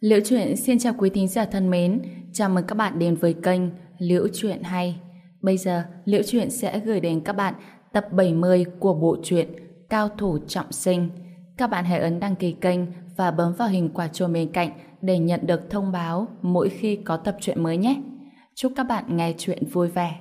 Liễu Chuyện xin chào quý thính giả thân mến, chào mừng các bạn đến với kênh Liễu Chuyện Hay. Bây giờ, Liễu Chuyện sẽ gửi đến các bạn tập 70 của bộ truyện Cao Thủ Trọng Sinh. Các bạn hãy ấn đăng ký kênh và bấm vào hình quả chuông bên cạnh để nhận được thông báo mỗi khi có tập truyện mới nhé. Chúc các bạn nghe truyện vui vẻ.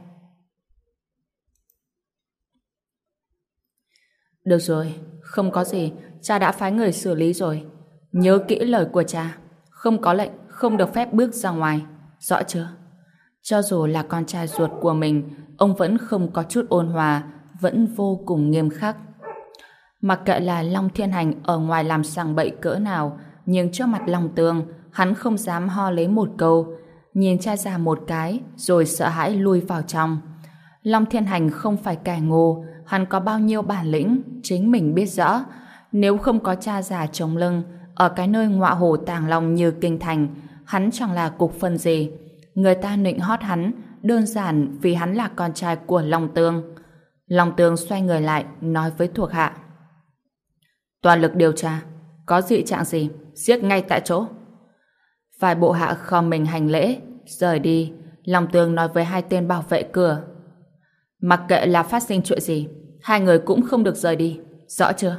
Được rồi, không có gì, cha đã phái người xử lý rồi. Nhớ kỹ lời của cha. Không có lệnh, không được phép bước ra ngoài. Rõ chưa? Cho dù là con trai ruột của mình, ông vẫn không có chút ôn hòa, vẫn vô cùng nghiêm khắc. Mặc kệ là Long Thiên Hành ở ngoài làm sằng bậy cỡ nào, nhưng trước mặt Long Tường, hắn không dám ho lấy một câu. Nhìn cha già một cái, rồi sợ hãi lui vào trong. Long Thiên Hành không phải kẻ ngu, hắn có bao nhiêu bản lĩnh, chính mình biết rõ. Nếu không có cha già chống lưng, ở cái nơi ngọa hổ tàng long như kinh thành, hắn chẳng là cục phân gì. Người ta nịnh hót hắn, đơn giản vì hắn là con trai của Long Tương. Long Tương xoay người lại, nói với thuộc hạ. Toàn lực điều tra, có dị trạng gì, giết ngay tại chỗ. Vài bộ hạ khom mình hành lễ, rời đi. Long Tương nói với hai tên bảo vệ cửa. Mặc kệ là phát sinh chuyện gì, hai người cũng không được rời đi, rõ chưa?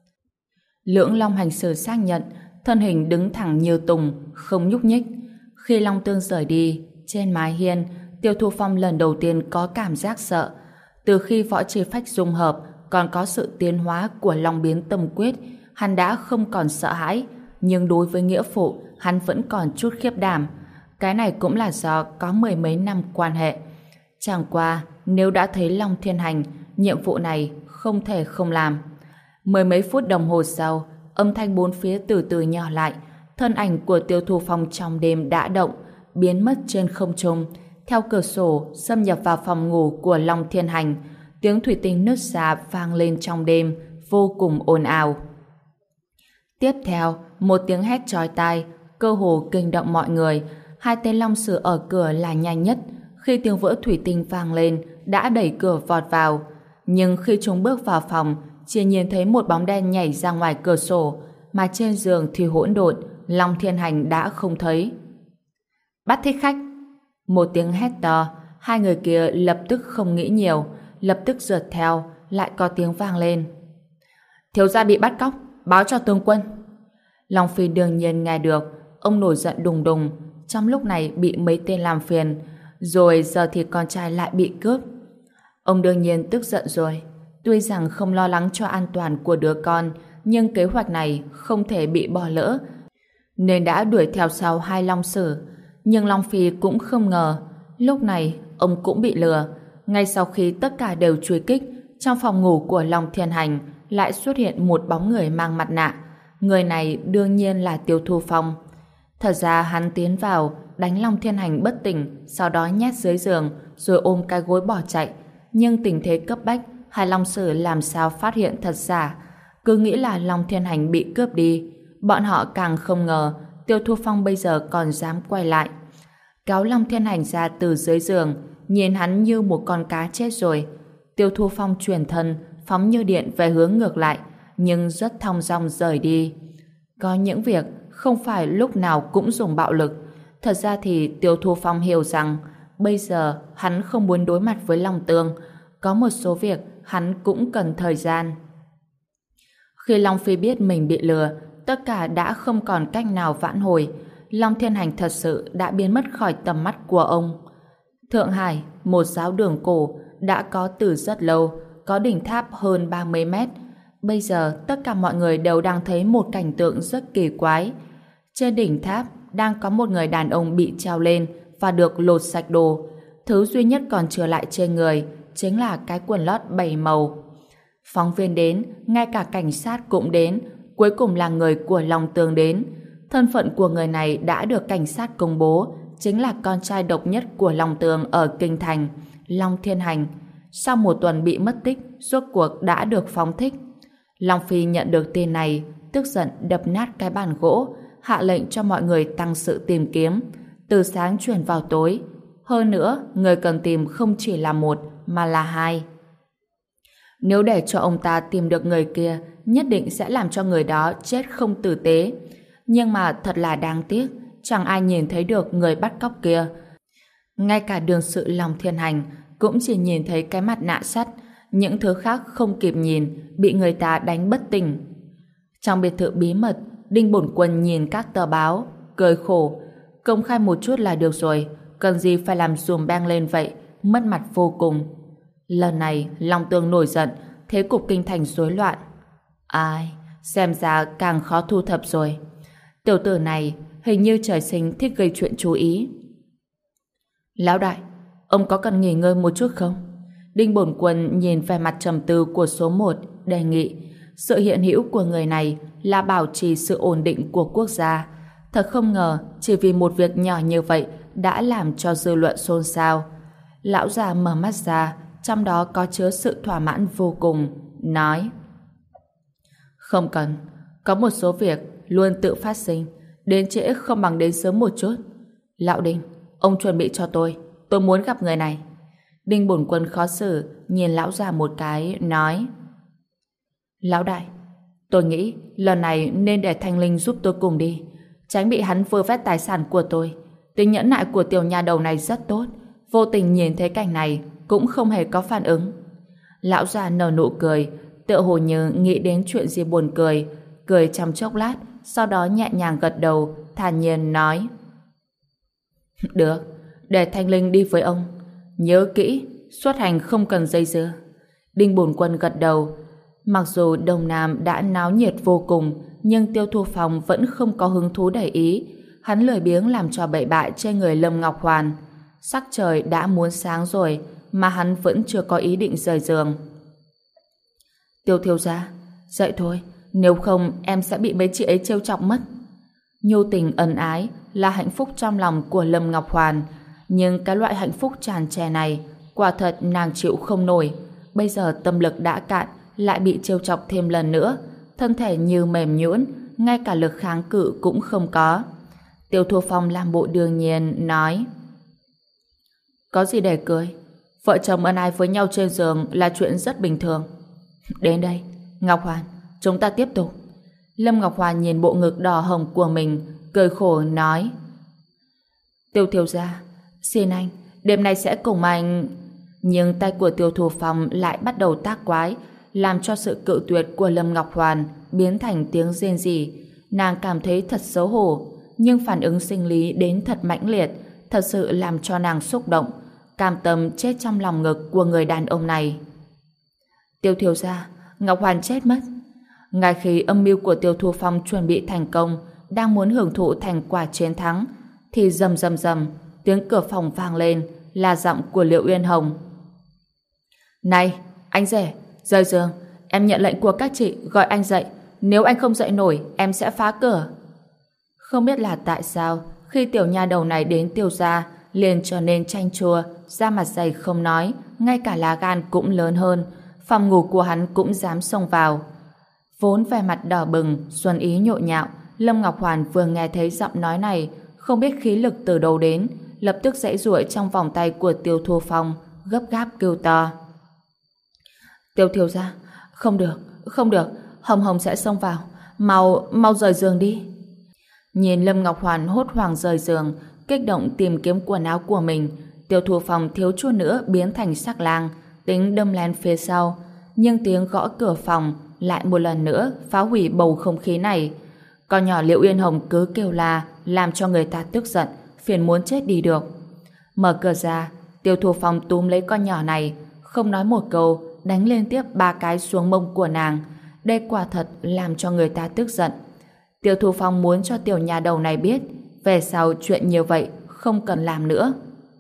Lưỡng Long hành sử xác nhận, thân hình đứng thẳng như tùng, không nhúc nhích. Khi Long Tương rời đi, trên mái hiên, Tiêu Thu Phong lần đầu tiên có cảm giác sợ. Từ khi võ chi phách dung hợp, còn có sự tiến hóa của Long biến tâm quyết, hắn đã không còn sợ hãi, nhưng đối với nghĩa phụ, hắn vẫn còn chút khiếp đảm. Cái này cũng là do có mười mấy năm quan hệ. Chẳng qua, nếu đã thấy Long Thiên Hành, nhiệm vụ này không thể không làm. Mười mấy phút đồng hồ sau, âm thanh bốn phía từ từ nhỏ lại, thân ảnh của Tiêu Thu Phong trong đêm đã động, biến mất trên không trung, theo cửa sổ xâm nhập vào phòng ngủ của Long Thiên Hành. Tiếng thủy tinh nứt ra vang lên trong đêm, vô cùng ồn ào. Tiếp theo, một tiếng hét chói tai, cơ hồ kinh động mọi người. Hai tên long sử ở cửa là nhanh nhất. Khi tiếng vỡ thủy tinh vang lên, đã đẩy cửa vọt vào. Nhưng khi chúng bước vào phòng, chỉ nhìn thấy một bóng đen nhảy ra ngoài cửa sổ, mà trên giường thì hỗn độn, Long Thiên Hành đã không thấy. Bắt thích khách! Một tiếng hét to, hai người kia lập tức không nghĩ nhiều, lập tức rượt theo, lại có tiếng vang lên. Thiếu gia bị bắt cóc, báo cho tướng quân. Long Phi đương nhiên nghe được, ông nổi giận đùng đùng, trong lúc này bị mấy tên làm phiền, rồi giờ thì con trai lại bị cướp. Ông đương nhiên tức giận rồi. Tuy rằng không lo lắng cho an toàn của đứa con, nhưng kế hoạch này không thể bị bỏ lỡ, nên đã đuổi theo sau hai long sử. Nhưng Long Phi cũng không ngờ, lúc này ông cũng bị lừa. Ngay sau khi tất cả đều truy kích, trong phòng ngủ của Long Thiên Hành lại xuất hiện một bóng người mang mặt nạ. Người này đương nhiên là Tiêu Thu Phong. Thật ra hắn tiến vào, đánh Long Thiên Hành bất tỉnh, sau đó nhét dưới giường, rồi ôm cái gối bỏ chạy. Nhưng tình thế cấp bách, hai long sử làm sao phát hiện thật giả, cứ nghĩ là Long Thiên Hành bị cướp đi. Bọn họ càng không ngờ Tiêu Thu Phong bây giờ còn dám quay lại, kéo Long Thiên Hành ra từ dưới giường, nhìn hắn như một con cá chết rồi. Tiêu Thu Phong chuyển thân, phóng như điện về hướng ngược lại, nhưng rất thong dong rời đi. Có những việc không phải lúc nào cũng dùng bạo lực. Thật ra thì Tiêu Thu Phong hiểu rằng bây giờ hắn không muốn đối mặt với Long Tương. Có một số việc hắn cũng cần thời gian. Khi Long Phi biết mình bị lừa, tất cả đã không còn cách nào vãn hồi. Long Thiên Hành thật sự đã biến mất khỏi tầm mắt của ông. Thượng Hải, một giáo đường cổ, đã có từ rất lâu, có đỉnh tháp hơn 30 mét. Bây giờ tất cả mọi người đều đang thấy một cảnh tượng rất kỳ quái. Trên đỉnh tháp đang có một người đàn ông bị treo lên và được lột sạch đồ. Thứ duy nhất còn trở lại trên người chính là cái quần lót 7 màu. Phóng viên đến, ngay cả cảnh sát cũng đến, cuối cùng là người của Long Tương đến. Thân phận của người này đã được cảnh sát công bố, chính là con trai độc nhất của Long Tương ở Kinh Thành, Long Thiên Hành. Sau một tuần bị mất tích, rốt cuộc đã được phóng thích. Long Phi nhận được tin này, tức giận đập nát cái bàn gỗ, hạ lệnh cho mọi người tăng sự tìm kiếm, từ sáng chuyển vào tối. Hơn nữa, người cần tìm không chỉ là một, mà là hai. Nếu để cho ông ta tìm được người kia, nhất định sẽ làm cho người đó chết không tử tế. Nhưng mà thật là đáng tiếc, chẳng ai nhìn thấy được người bắt cóc kia. Ngay cả đương sự Long Thiên Hành cũng chỉ nhìn thấy cái mặt nạ sắt, những thứ khác không kịp nhìn, bị người ta đánh bất tỉnh. Trong biệt thự bí mật, Đinh Bổn Quân nhìn các tờ báo, cười khổ. Công khai một chút là được rồi, cần gì phải làm dùm beng lên vậy, mất mặt vô cùng. Lần này, Long Tương nổi giận, thế cục kinh thành rối loạn. Ai, xem ra càng khó thu thập rồi. Tiểu tử này hình như trời sinh thích gây chuyện chú ý. Lão đại, ông có cần nghỉ ngơi một chút không? Đinh Bổn Quân nhìn vẻ mặt trầm tư của số 1, đề nghị. Sự hiện hữu của người này là bảo trì sự ổn định của quốc gia. Thật không ngờ, chỉ vì một việc nhỏ như vậy đã làm cho dư luận xôn xao. Lão già mở mắt ra, trong đó có chứa sự thỏa mãn vô cùng, nói: Không cần, có một số việc luôn tự phát sinh, đến trễ không bằng đến sớm một chút. Lão Đinh, ông chuẩn bị cho tôi muốn gặp người này. Đinh Bổn Quân khó xử, nhìn lão già một cái, nói: Lão đại, tôi nghĩ lần này nên để Thanh Linh giúp tôi cùng đi, tránh bị hắn vơ vét tài sản của tôi. Tính nhẫn nại của tiểu nha đầu này rất tốt, vô tình nhìn thấy cảnh này cũng không hề có phản ứng. Lão già nở nụ cười, tựa hồ như nghĩ đến chuyện gì buồn cười, cười trong chốc lát, sau đó nhẹ nhàng gật đầu, thản nhiên nói: Được, để Thanh Linh đi với ông. Nhớ kỹ, xuất hành không cần dây dưa. Đinh Bổn Quân gật đầu. Mặc dù Đông Nam đã náo nhiệt vô cùng, nhưng Tiêu Thu Phong vẫn không có hứng thú để ý. Hắn lười biếng làm trò bậy bạ trên người Lâm Ngọc Hoàn. Sắc trời đã muốn sáng rồi, mà hắn vẫn chưa có ý định rời giường. Tiêu thiếu gia, dậy thôi, nếu không em sẽ bị mấy chị ấy trêu chọc mất. Nhu tình ân ái là hạnh phúc trong lòng của Lâm Ngọc Hoàn, nhưng cái loại hạnh phúc tràn trề này quả thật nàng chịu không nổi. Bây giờ tâm lực đã cạn, lại bị trêu chọc thêm lần nữa, thân thể như mềm nhũn, ngay cả lực kháng cự cũng không có. Tiêu Thu Phong làm bộ đương nhiên nói: Có gì để cười, vợ chồng ân ái với nhau trên giường là chuyện rất bình thường. Đến đây, Ngọc Hoàn, chúng ta tiếp tục. Lâm Ngọc Hoàn nhìn bộ ngực đỏ hồng của mình, cười khổ nói: Tiêu thiếu gia, xin anh, đêm nay sẽ cùng anh. Nhưng tay của Tiêu Thu Phong lại bắt đầu tác quái, làm cho sự cự tuyệt của Lâm Ngọc Hoàn biến thành tiếng rên rỉ. Nàng cảm thấy thật xấu hổ, nhưng phản ứng sinh lý đến thật mãnh liệt, thật sự làm cho nàng xúc động, cam tâm chết trong lòng ngực của người đàn ông này. Tiêu thiếu gia, Ngọc Hoàn chết mất. Ngay khi âm mưu của Tiêu Thu Phong chuẩn bị thành công, đang muốn hưởng thụ thành quả chiến thắng, thì rầm rầm rầm, tiếng cửa phòng vang lên, là giọng của Liệu Uyên Hồng. Này, anh rể, rời giường, em nhận lệnh của các chị gọi anh dậy, nếu anh không dậy nổi, em sẽ phá cửa. Không biết là tại sao, khi tiểu nha đầu này đến Tiêu gia, liền trở nên chanh chua, da mặt dày không nói, ngay cả lá gan cũng lớn hơn, phòng ngủ của hắn cũng dám xông vào. Vốn vẻ mặt đỏ bừng, xuân ý nhộn nhạo, Lâm Ngọc Hoàn vừa nghe thấy giọng nói này, không biết khí lực từ đâu đến, lập tức giãy giụa trong vòng tay của Tiêu Thu Phong, gấp gáp kêu to. Tiêu thiếu gia, không được, không được, Hồng Hồng sẽ xông vào, mau rời giường đi. Nhìn Lâm Ngọc Hoàn hốt hoảng rời giường, kích động tìm kiếm quần áo của mình, Tiêu Thu Phong thiếu chút nữa biến thành sắc lang, tính đâm len phía sau, nhưng tiếng gõ cửa phòng lại một lần nữa phá hủy bầu không khí này. Con nhỏ Liệu Uyên Hồng cứ kêu la, làm cho người ta tức giận, phiền muốn chết đi được. Mở cửa ra, Tiêu Thu Phong túm lấy con nhỏ này, không nói một câu, đánh liên tiếp 3 cái xuống mông của nàng. Đây quả thật làm cho người ta tức giận. Tiêu Thu Phong muốn cho tiểu nhà đầu này biết, về sau chuyện như vậy không cần làm nữa.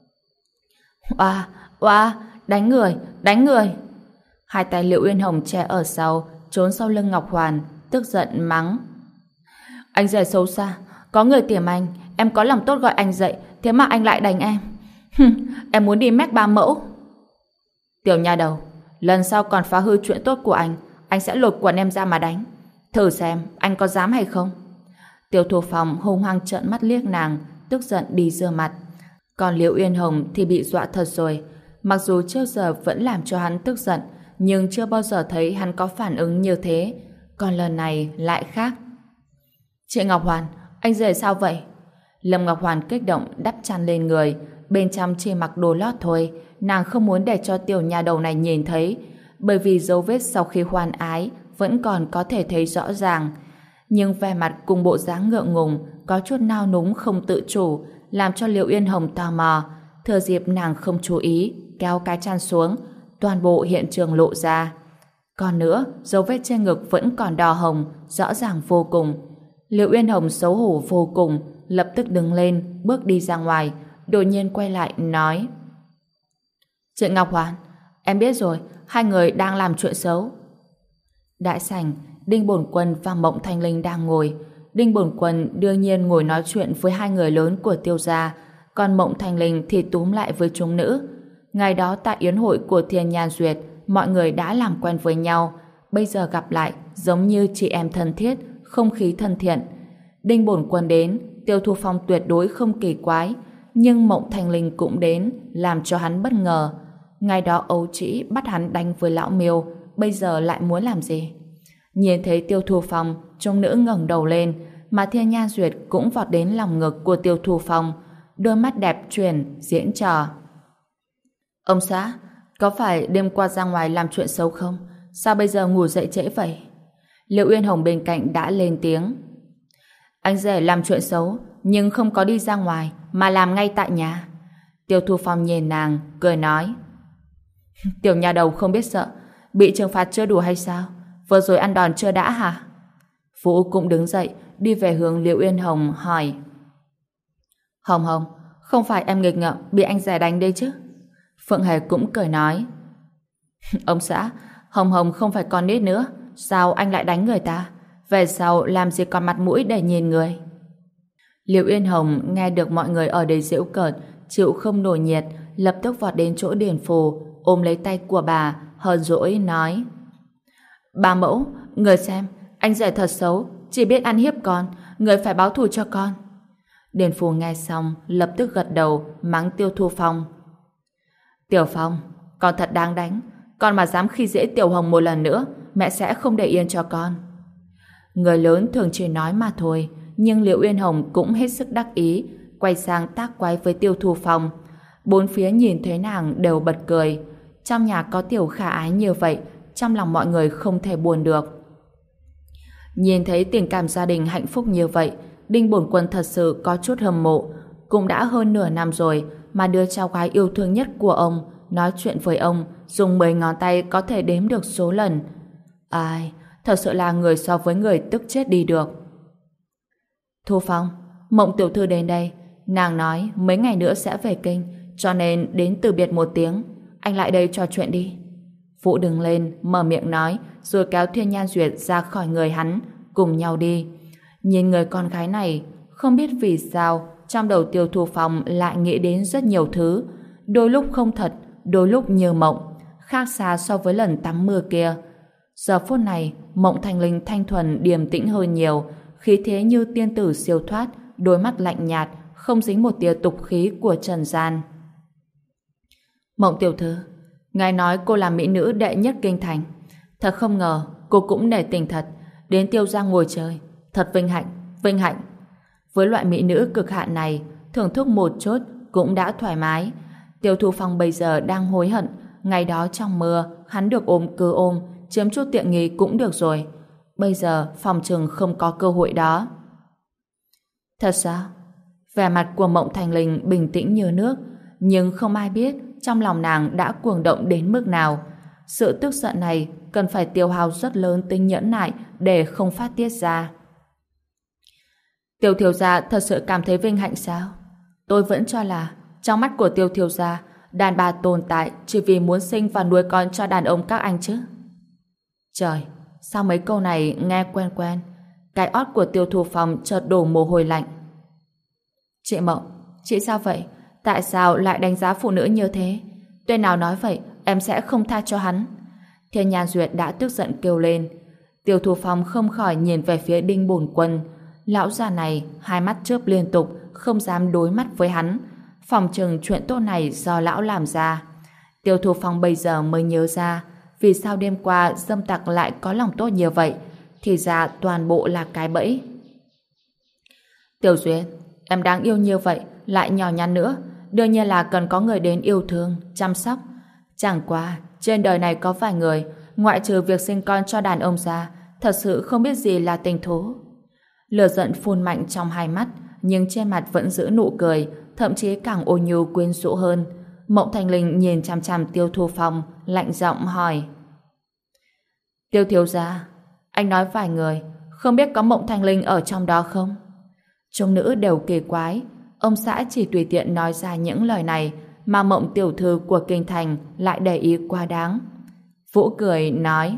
Oa, đánh người, đánh người. Hai tay Liệu Uyên Hồng che ở sau, trốn sau lưng Ngọc Hoàn, tức giận mắng: Anh rể xấu xa, có người tiềm anh, em có lòng tốt gọi anh dậy, thế mà anh lại đánh em. Em muốn đi mách ba mẫu. Tiểu nha đầu, lần sau còn phá hư chuyện tốt của anh sẽ lột quần em ra mà đánh. Thử xem anh có dám hay không. Tiêu Thu Phong hung hăng trợn mắt liếc nàng, tức giận đi rửa mặt. Còn Liễu Uyên Hồng thì bị dọa thật rồi. Mặc dù trước giờ vẫn làm cho hắn tức giận, nhưng chưa bao giờ thấy hắn có phản ứng như thế. Còn lần này lại khác. Chị Ngọc Hoàn, Anh rể sao vậy? Lâm Ngọc Hoàn kích động đắp chăn lên người, bên trong chỉ mặc đồ lót thôi, nàng không muốn để cho tiểu nhà đầu này nhìn thấy, bởi vì dấu vết sau khi hoan ái vẫn còn có thể thấy rõ ràng. Nhưng vẻ mặt cùng bộ dáng ngượng ngùng, có chút nao núng không tự chủ, làm cho Liệu Yên Hồng tò mò. Thừa dịp nàng không chú ý, kéo cái chăn xuống, toàn bộ hiện trường lộ ra. Còn nữa, dấu vết trên ngực vẫn còn đỏ hồng, rõ ràng vô cùng. Liệu Yên Hồng xấu hổ vô cùng, lập tức đứng lên, bước đi ra ngoài, đột nhiên quay lại, nói: Chị Ngọc Hoàn, em biết rồi, hai người đang làm chuyện xấu. Đại sảnh, Đinh Bổn Quân và Mộng Thanh Linh đang ngồi. Đinh Bổn Quân đương nhiên ngồi nói chuyện với hai người lớn của Tiêu gia, còn Mộng Thanh Linh thì túm lại với chúng nữ. Ngày đó tại yến hội của Thiên Nhan Duyệt, mọi người đã làm quen với nhau, bây giờ gặp lại giống như chị em thân thiết, không khí thân thiện. Đinh Bổn Quân đến, Tiêu Thu Phong tuyệt đối không kỳ quái, nhưng Mộng Thanh Linh cũng đến, làm cho hắn bất ngờ. Ngày đó Âu Trĩ bắt hắn đánh với lão Miêu, bây giờ lại muốn làm gì? Nhìn thấy Tiêu Thu Phong, chúng nữ ngẩng đầu lên, mà Thiên Nhan Duyệt cũng vọt đến lòng ngực của Tiêu Thu Phong, đôi mắt đẹp chuyển, diễn trò. Ông xã, có phải đêm qua ra ngoài làm chuyện xấu không? Sao bây giờ ngủ dậy trễ vậy? Liệu Uyên Hồng bên cạnh đã lên tiếng. Anh rể làm chuyện xấu, nhưng không có đi ra ngoài, mà làm ngay tại nhà. Tiêu Thu Phong nhìn nàng, cười nói. Tiểu nhà đầu không biết sợ, bị trừng phạt chưa đủ hay sao? Vừa rồi ăn đòn chưa đã hả? Vũ cũng đứng dậy, đi về hướng Liệu Uyên Hồng, hỏi. Hồng Hồng, không phải em nghịch ngợm bị anh rể đánh đây chứ? Phượng Hề cũng cười nói. Ông xã, Hồng Hồng không phải con nít nữa, sao anh lại đánh người ta? Về sau làm gì còn mặt mũi để nhìn người? Liệu Uyên Hồng nghe được mọi người ở đây giễu cợt, chịu không nổi nhiệt, lập tức vọt đến chỗ Điền Phù, ôm lấy tay của bà, hờn dỗi nói. Bà mẫu, người xem, anh rể thật xấu, chỉ biết ăn hiếp con, người phải báo thù cho con. Điền Phù nghe xong, lập tức gật đầu, mắng Tiêu Thu Phong. Tiểu Phong, con thật đáng đánh, con mà dám khi dễ Tiểu Hồng một lần nữa, mẹ sẽ không để yên cho con. Người lớn thường chỉ nói mà thôi, nhưng Liệu Uyên Hồng cũng hết sức đắc ý, quay sang tác quái với Tiêu Thu Phong. Bốn phía nhìn thấy nàng đều bật cười. Trong nhà có tiểu khả ái như vậy, trong lòng mọi người không thể buồn được. Nhìn thấy tình cảm gia đình hạnh phúc như vậy, Đinh Bổn Quân thật sự có chút hâm mộ. Cũng đã hơn nửa năm rồi mà đứa cháu gái yêu thương nhất của ông nói chuyện với ông dùng 10 ngón tay có thể đếm được số lần. Ai, thật sự là người so với người tức chết đi được. Thu Phong, Mộng tiểu thư đến đây, nàng nói mấy ngày nữa sẽ về kinh, cho nên đến từ biệt một tiếng. Anh lại đây trò chuyện đi. Vũ đứng lên, mở miệng nói, rồi kéo Thiên Nhan Duyệt ra khỏi người hắn, cùng nhau đi. Nhìn người con gái này, không biết vì sao trong đầu Tiêu Thu Phong lại nghĩ đến rất nhiều thứ, đôi lúc không thật, đôi lúc như mộng, khác xa so với lần tắm mưa kia. Giờ phút này, Mộng Thanh Linh thanh thuần điềm tĩnh hơn nhiều, khí thế như tiên tử siêu thoát, đôi mắt lạnh nhạt, không dính một tia tục khí của trần gian. Mộng tiểu thư, ngài nói cô là mỹ nữ đệ nhất kinh thành, thật không ngờ cô cũng nể tình thật, đến Tiêu gia ngồi chơi, thật vinh hạnh, vinh hạnh. Với loại mỹ nữ cực hạn này, thưởng thức một chút cũng đã thoải mái. Tiêu Thu Phong bây giờ đang hối hận, ngày đó trong mưa hắn được ôm cứ ôm, chiếm chút tiện nghi cũng được rồi. Bây giờ phòng chừng không có cơ hội đó. Thật sao? Vẻ mặt của Mộng Thanh Linh bình tĩnh như nước, nhưng không ai biết trong lòng nàng đã cuồng động đến mức nào. Sự tức giận này cần phải tiêu hao rất lớn tính nhẫn nại để không phát tiết ra. Tiêu thiếu gia thật sự cảm thấy vinh hạnh sao? Tôi vẫn cho là trong mắt của Tiêu thiếu gia, đàn bà tồn tại chỉ vì muốn sinh và nuôi con cho đàn ông các anh chứ. Trời, sao mấy câu này nghe quen quen? Cái ót của Tiêu Thu Phong chợt đổ mồ hôi lạnh. Chị Mộng, chị sao vậy? Tại sao lại đánh giá phụ nữ như thế? Tên nào nói vậy, em sẽ không tha cho hắn. Thiên Nhan Duyệt đã tức giận kêu lên. Tiêu Thu Phong không khỏi nhìn về phía Đinh Bổn Quân. Lão già này hai mắt chớp liên tục, không dám đối mắt với hắn. Phòng chừng chuyện tốt này do lão làm ra. Tiêu Thu Phong bây giờ mới nhớ ra vì sao đêm qua dâm tặc lại có lòng tốt như vậy. Thì ra toàn bộ là cái bẫy. Tiểu Duyên, em đáng yêu như vậy, lại nhỏ nhắn nữa, đương nhiên là cần có người đến yêu thương, chăm sóc. Chẳng qua, trên đời này có vài người, ngoại trừ việc sinh con cho đàn ông ra, thật sự không biết gì là tình thú. Lửa giận phun mạnh trong hai mắt, nhưng trên mặt vẫn giữ nụ cười, thậm chí càng ôn nhu quyến rũ hơn. Mộng Thanh Linh nhìn chằm chằm Tiêu Thu Phong, lạnh giọng hỏi: Tiêu thiếu gia, anh nói vài người, không biết có Mộng Thanh Linh ở trong đó không? Chúng nữ đều kỳ quái, ông xã chỉ tùy tiện nói ra những lời này mà Mộng tiểu thư của kinh thành lại để ý quá đáng. Vũ cười nói: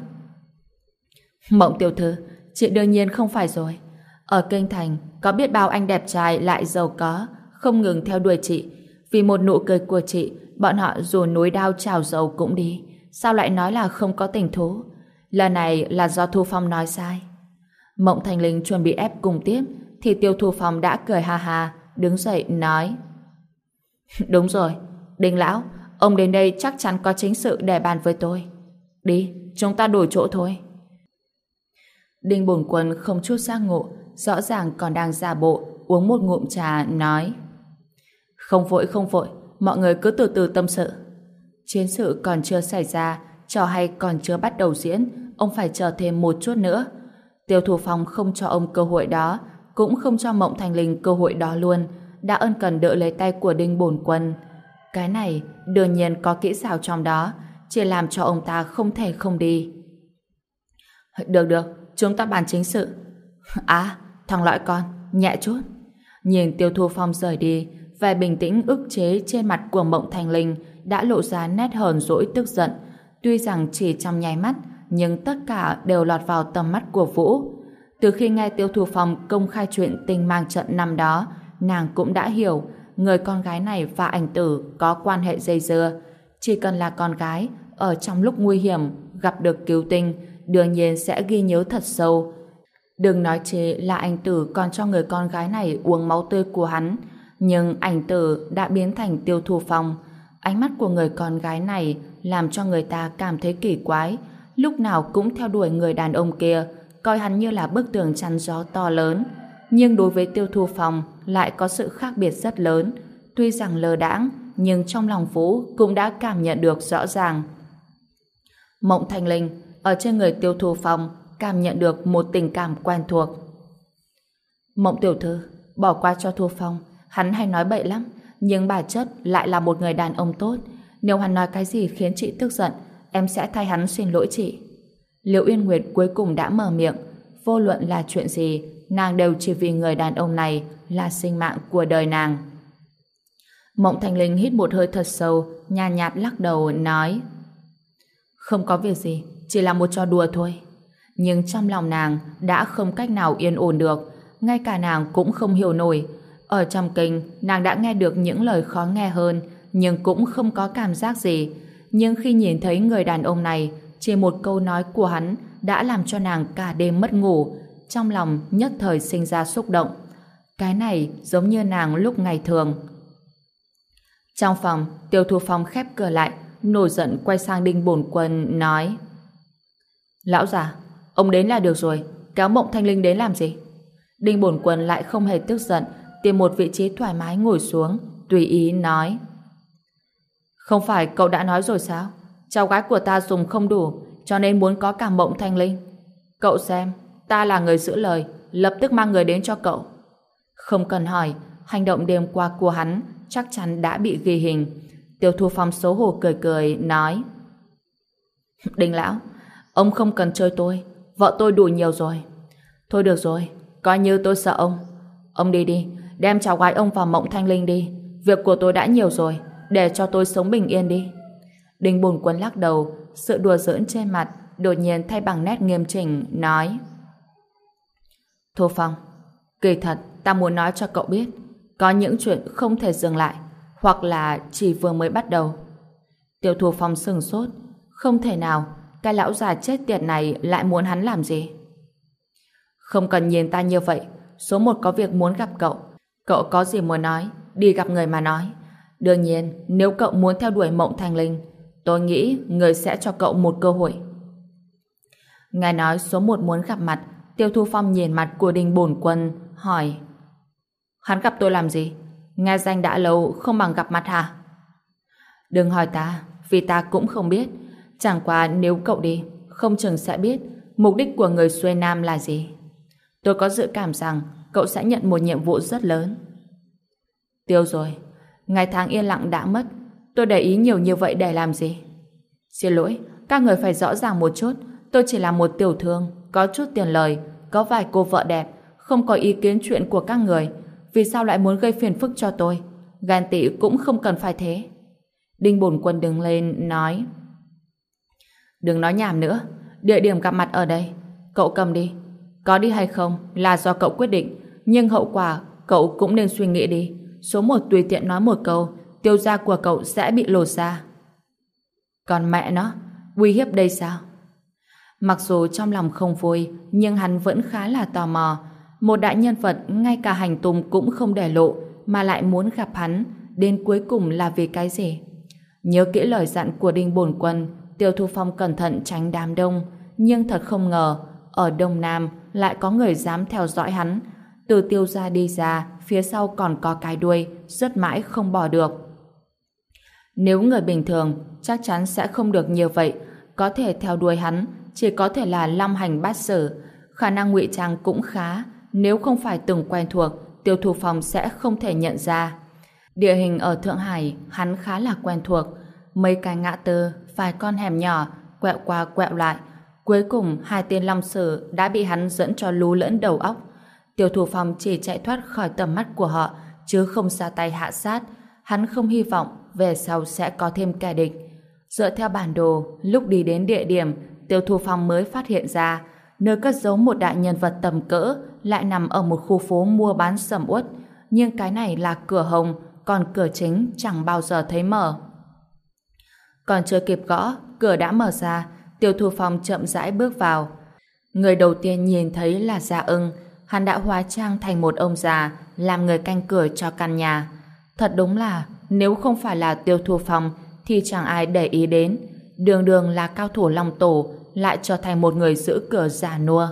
Mộng tiểu thư, chị đương nhiên không phải rồi. Ở kinh thành có biết bao anh đẹp trai lại giàu có, không ngừng theo đuổi chị. Vì một nụ cười của chị, bọn họ dù núi đao trào dầu cũng đi. Sao lại nói là không có tình thú? Lần này là do Thu Phong nói sai. Mộng Thanh Linh chuẩn bị ép cùng tiếp, thì Tiêu Thu Phong đã cười ha ha, đứng dậy nói: Đúng rồi, Đinh lão, ông đến đây chắc chắn có chính sự để bàn với tôi. Đi, chúng ta đổi chỗ thôi. Đinh Bổn Quân không chút giác ngộ, rõ ràng còn đang giả bộ uống một ngụm trà, nói: Không vội, mọi người cứ từ từ tâm sự. Chiến sự còn chưa xảy ra, trò hay còn chưa bắt đầu diễn, ông phải chờ thêm một chút nữa. Tiêu Thu Phong không cho ông cơ hội đó, cũng không cho Mộng Thanh Linh cơ hội đó luôn, đã ân cần đỡ lấy tay của Đinh Bổn Quân. Cái này đương nhiên có kỹ xảo trong đó, chỉ làm cho ông ta không thể không đi. Được, chúng ta bàn chính sự. À, thằng lõi con, nhẹ chút. Nhìn Tiêu Thu Phong rời đi, vẻ bình tĩnh ức chế trên mặt của Mộng Thanh Linh đã lộ ra nét hờn dỗi tức giận. Tuy rằng chỉ trong nháy mắt, nhưng tất cả đều lọt vào tầm mắt của Vũ. Từ khi nghe Tiêu Thu Phong công khai chuyện tình mang trận năm đó, nàng cũng đã hiểu người con gái này và ảnh tử có quan hệ dây dưa. Chỉ cần là con gái, ở trong lúc nguy hiểm gặp được cứu tinh, đương nhiên sẽ ghi nhớ thật sâu. Đừng nói chỉ là ảnh tử còn cho người con gái này uống máu tươi của hắn, nhưng ảnh tử đã biến thành Tiêu Thu Phong. Ánh mắt của người con gái này làm cho người ta cảm thấy kỳ quái, lúc nào cũng theo đuổi người đàn ông kia, coi hắn như là bức tường chắn gió to lớn. Nhưng đối với Tiêu Thu Phong lại có sự khác biệt rất lớn. Tuy rằng lơ đãng, nhưng trong lòng Vũ cũng đã cảm nhận được rõ ràng. Mộng Thanh Linh ở trên người Tiêu Thu Phong cảm nhận được một tình cảm quen thuộc. Mộng tiểu thư, bỏ qua cho Thu Phong, hắn hay nói bậy lắm, nhưng bản chất lại là một người đàn ông tốt. Nếu hắn nói cái gì khiến chị tức giận, em sẽ thay hắn xin lỗi chị. Liễu Uyên Nguyệt cuối cùng đã mở miệng. Vô luận là chuyện gì, nàng đều chỉ vì người đàn ông này là sinh mạng của đời nàng. Mộng Thanh Linh hít một hơi thật sâu, nhàn nhạt lắc đầu nói: Không có việc gì, chỉ là một trò đùa thôi. Nhưng trong lòng nàng đã không cách nào yên ổn được, ngay cả nàng cũng không hiểu nổi. Ở trong kinh, nàng đã nghe được những lời khó nghe hơn, nhưng cũng không có cảm giác gì. Nhưng khi nhìn thấy người đàn ông này, chỉ một câu nói của hắn đã làm cho nàng cả đêm mất ngủ, trong lòng nhất thời sinh ra xúc động. Cái này giống như nàng lúc ngày thường. Trong phòng, Tiêu Thu Phong khép cửa lại, nổi giận quay sang Đinh Bổn Quân nói: Lão già, ông đến là được rồi, kéo Mộng Thanh Linh đến làm gì? Đinh Bổn Quân lại không hề tức giận, tìm một vị trí thoải mái ngồi xuống, tùy ý nói: Không phải cậu đã nói rồi sao? Cháu gái của ta dùng không đủ, cho nên muốn có cả Mộng Thanh Linh. Cậu xem, ta là người giữ lời, lập tức mang người đến cho cậu. Không cần hỏi, hành động đêm qua của hắn chắc chắn đã bị ghi hình. Tiêu Thu Phong xấu hổ cười cười nói: Đinh lão, ông không cần chơi tôi, vợ tôi đủ nhiều rồi. Thôi được rồi, coi như tôi sợ ông. Ông đi đi, đem cháu gái ông vào Mộng Thanh Linh đi. Việc của tôi đã nhiều rồi, để cho tôi sống bình yên đi. Đinh Bổn Quân lắc đầu, sự đùa giỡn trên mặt đột nhiên thay bằng nét nghiêm chỉnh nói: Thu Phong, kỳ thật ta muốn nói cho cậu biết, có những chuyện không thể dừng lại, hoặc là chỉ vừa mới bắt đầu. Tiêu Thu Phong sừng sốt, không thể nào, cái lão già chết tiệt này lại muốn hắn làm gì? Không cần nhìn ta như vậy, số một có việc muốn gặp cậu. Cậu có gì muốn nói, đi gặp người mà nói. Đương nhiên, nếu cậu muốn theo đuổi Mộng Thanh Linh, tôi nghĩ người sẽ cho cậu một cơ hội. Nghe nói số một muốn gặp mặt, Tiêu Thu Phong nhìn mặt của Đinh Bổn Quân, hỏi: Hắn gặp tôi làm gì? Nghe danh đã lâu không bằng gặp mặt hả? Đừng hỏi ta, vì ta cũng không biết. Chẳng qua nếu cậu đi, không chừng sẽ biết mục đích của người xuôi nam là gì. Tôi có dự cảm rằng cậu sẽ nhận một nhiệm vụ rất lớn. Tiêu rồi, ngày tháng yên lặng đã mất, tôi để ý nhiều như vậy để làm gì? Xin lỗi, các người phải rõ ràng một chút, tôi chỉ là một tiểu thương, có chút tiền lời, có vài cô vợ đẹp, không có ý kiến chuyện của các người. Vì sao lại muốn gây phiền phức cho tôi? Ghen tị cũng không cần phải thế. Đinh Bổn Quân đứng lên nói: Đừng nói nhảm nữa, địa điểm gặp mặt ở đây, cậu cầm đi. Có đi hay không là do cậu quyết định, nhưng hậu quả cậu cũng nên suy nghĩ đi. Số một tùy tiện nói một câu, Tiêu gia của cậu sẽ bị lột ra. Còn mẹ nó, uy hiếp đây sao? Mặc dù trong lòng không vui, nhưng hắn vẫn khá là tò mò. Một đại nhân vật ngay cả hành tung cũng không để lộ, mà lại muốn gặp hắn, đến cuối cùng là vì cái gì? Nhớ kỹ lời dặn của Đinh Bổn Quân, Tiêu Thu Phong cẩn thận tránh đám đông, nhưng thật không ngờ, ở Đông Nam lại có người dám theo dõi hắn. Từ Tiêu gia đi ra, phía sau còn có cái đuôi, rất mãi không bỏ được. Nếu người bình thường, chắc chắn sẽ không được như vậy. Có thể theo đuôi hắn, chỉ có thể là long hành bát sử. Khả năng ngụy trang cũng khá, nếu không phải từng quen thuộc, Tiêu Thu Phong sẽ không thể nhận ra. Địa hình ở Thượng Hải hắn khá là quen thuộc, mấy cái ngã tư, vài con hẻm nhỏ, quẹo qua quẹo lại. Cuối cùng hai tên long sử đã bị hắn dẫn cho lú lẫn đầu óc. Tiêu Thu Phong chỉ chạy thoát khỏi tầm mắt của họ, chứ không ra tay hạ sát. Hắn không hy vọng về sau sẽ có thêm kẻ địch. Dựa theo bản đồ, lúc đi đến địa điểm, Tiêu Thu Phong mới phát hiện ra nơi cất giấu một đại nhân vật tầm cỡ lại nằm ở một khu phố mua bán sầm uất, nhưng cái này là cửa hồng, còn cửa chính chẳng bao giờ thấy mở. Còn chưa kịp gõ, cửa đã mở ra. Tiêu Thu Phong chậm rãi bước vào. Người đầu tiên nhìn thấy là Gia Ưng. Hắn đã hóa trang thành một ông già, làm người canh cửa cho căn nhà. Thật đúng là nếu không phải là Tiêu Thu Phong thì chẳng ai để ý đến. Đường đường là cao thủ Long Tổ, lại trở thành một người giữ cửa già nua.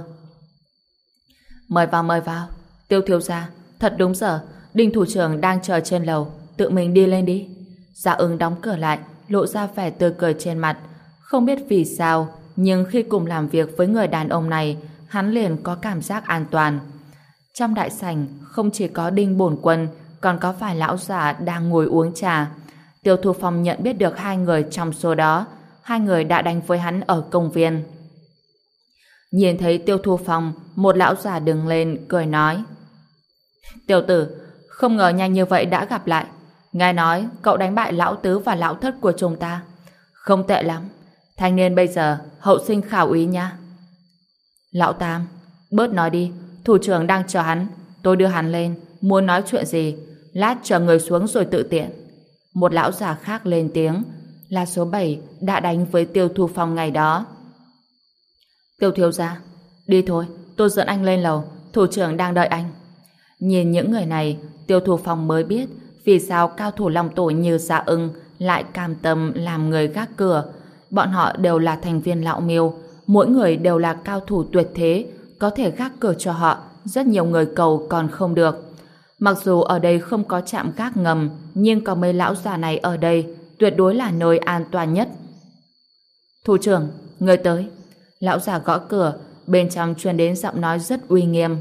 Mời vào. Tiêu thiếu gia, thật đúng giờ, Đinh thủ trưởng đang chờ trên lầu, tự mình đi lên đi. Gia Ưng đóng cửa lại, lộ ra vẻ tươi cười trên mặt. Không biết vì sao, nhưng khi cùng làm việc với người đàn ông này, hắn liền có cảm giác an toàn. Trong đại sảnh không chỉ có Đinh Bổn Quân, còn có vài lão già đang ngồi uống trà. Tiêu Thu Phong nhận biết được hai người trong số đó. Hai người đã đánh với hắn ở công viên. Nhìn thấy Tiêu Thu Phong, một lão già đứng lên cười nói: Tiểu tử, không ngờ nhanh như vậy đã gặp lại. Nghe nói cậu đánh bại lão tứ và lão thất của chúng ta. Không tệ lắm. Thanh niên bây giờ hậu sinh khảo úy nha. Lão Tam, bớt nói đi, thủ trưởng đang chờ hắn. Tôi đưa hắn lên, muốn nói chuyện gì, lát chờ người xuống rồi tự tiện. Một lão già khác lên tiếng, là số 7 đã đánh với Tiêu Thu Phong ngày đó. Tiêu thiếu gia, đi thôi, tôi dẫn anh lên lầu, thủ trưởng đang đợi anh. Nhìn những người này, Tiêu Thu Phong mới biết vì sao cao thủ Long Tổ như Gia Ưng lại cam tâm làm người gác cửa. Bọn họ đều là thành viên Lão Miêu, mỗi người đều là cao thủ tuyệt thế, có thể gác cửa cho họ, rất nhiều người cầu còn không được. Mặc dù ở đây không có trạm gác ngầm, nhưng có mấy lão già này ở đây, tuyệt đối là nơi an toàn nhất. Thủ trưởng, người tới. Lão già gõ cửa, bên trong truyền đến giọng nói rất uy nghiêm.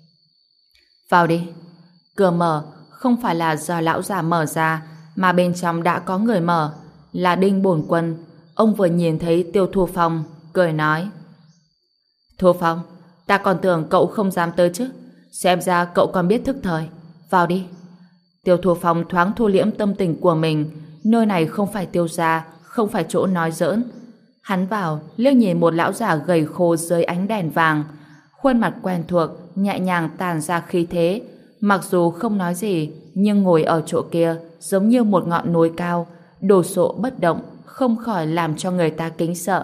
Vào đi. Cửa mở, không phải là do lão già mở ra, mà bên trong đã có người mở, là Đinh Bổn Quân. Ông vừa nhìn thấy Tiêu Thu Phong, cười nói: Thu Phong, ta còn tưởng cậu không dám tới chứ, xem ra cậu còn biết thức thời. Vào đi. Tiêu Thu Phong thoáng thu liễm tâm tình của mình, nơi này không phải Tiêu gia, không phải chỗ nói giỡn. Hắn vào, liếc nhìn một lão già gầy khô dưới ánh đèn vàng, khuôn mặt quen thuộc, nhẹ nhàng tàn ra khí thế. Mặc dù không nói gì, nhưng ngồi ở chỗ kia giống như một ngọn núi cao, đồ sộ bất động, không khỏi làm cho người ta kính sợ.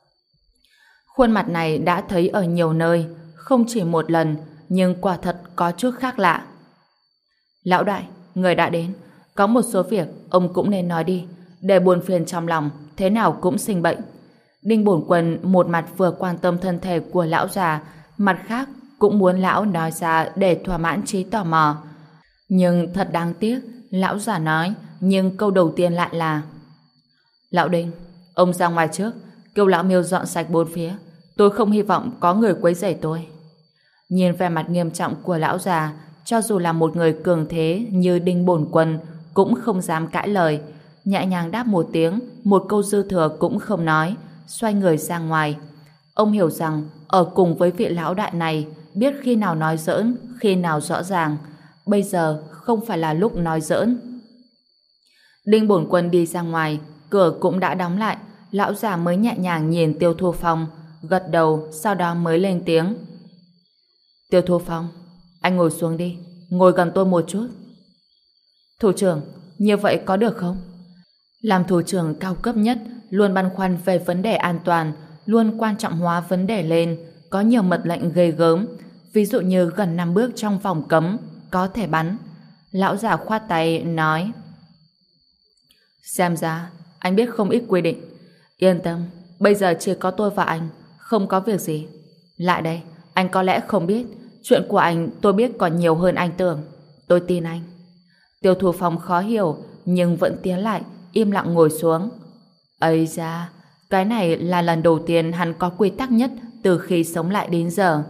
Khuôn mặt này đã thấy ở nhiều nơi, không chỉ một lần, nhưng quả thật có chút khác lạ. Lão đại, người đã đến, có một số việc ông cũng nên nói đi, để buồn phiền trong lòng, thế nào cũng sinh bệnh. Đinh Bổn Quân một mặt vừa quan tâm thân thể của lão già, mặt khác cũng muốn lão nói ra để thỏa mãn trí tò mò. Nhưng thật đáng tiếc, lão già nói, nhưng câu đầu tiên lại là: Lão Đinh, ông ra ngoài trước, kêu lão Miêu dọn sạch bốn phía. Tôi không hy vọng có người quấy rầy tôi. Nhìn vẻ mặt nghiêm trọng của lão già, cho dù là một người cường thế như Đinh Bổn Quân cũng không dám cãi lời, nhẹ nhàng đáp một tiếng, một câu dư thừa cũng không nói, xoay người ra ngoài. Ông hiểu rằng ở cùng với vị lão đại này, biết khi nào nói giỡn, khi nào rõ ràng. Bây giờ không phải là lúc nói giỡn. Đinh Bổn Quân đi ra ngoài, cửa cũng đã đóng lại. Lão già mới nhẹ nhàng nhìn Tiêu Thu Phong, gật đầu, sau đó mới lên tiếng: Tiêu Thu Phong, anh ngồi xuống đi, ngồi gần tôi một chút. Thủ trưởng, như vậy có được không? Làm thủ trưởng cao cấp nhất, luôn băn khoăn về vấn đề an toàn, luôn quan trọng hóa vấn đề lên, có nhiều mật lệnh ghê gớm, ví dụ như gần 5 bước trong vòng cấm, có thể bắn. Lão già khoát tay, nói: Xem ra, anh biết không ít quy định. Yên tâm, bây giờ chỉ có tôi và anh, không có việc gì. Lại đây, anh có lẽ không biết, chuyện của anh tôi biết còn nhiều hơn anh tưởng. Tôi tin anh. Tiêu Thu Phong khó hiểu, nhưng vẫn tiến lại, im lặng ngồi xuống. Ây da, cái này là lần đầu tiên hắn có quy tắc nhất từ khi sống lại đến giờ.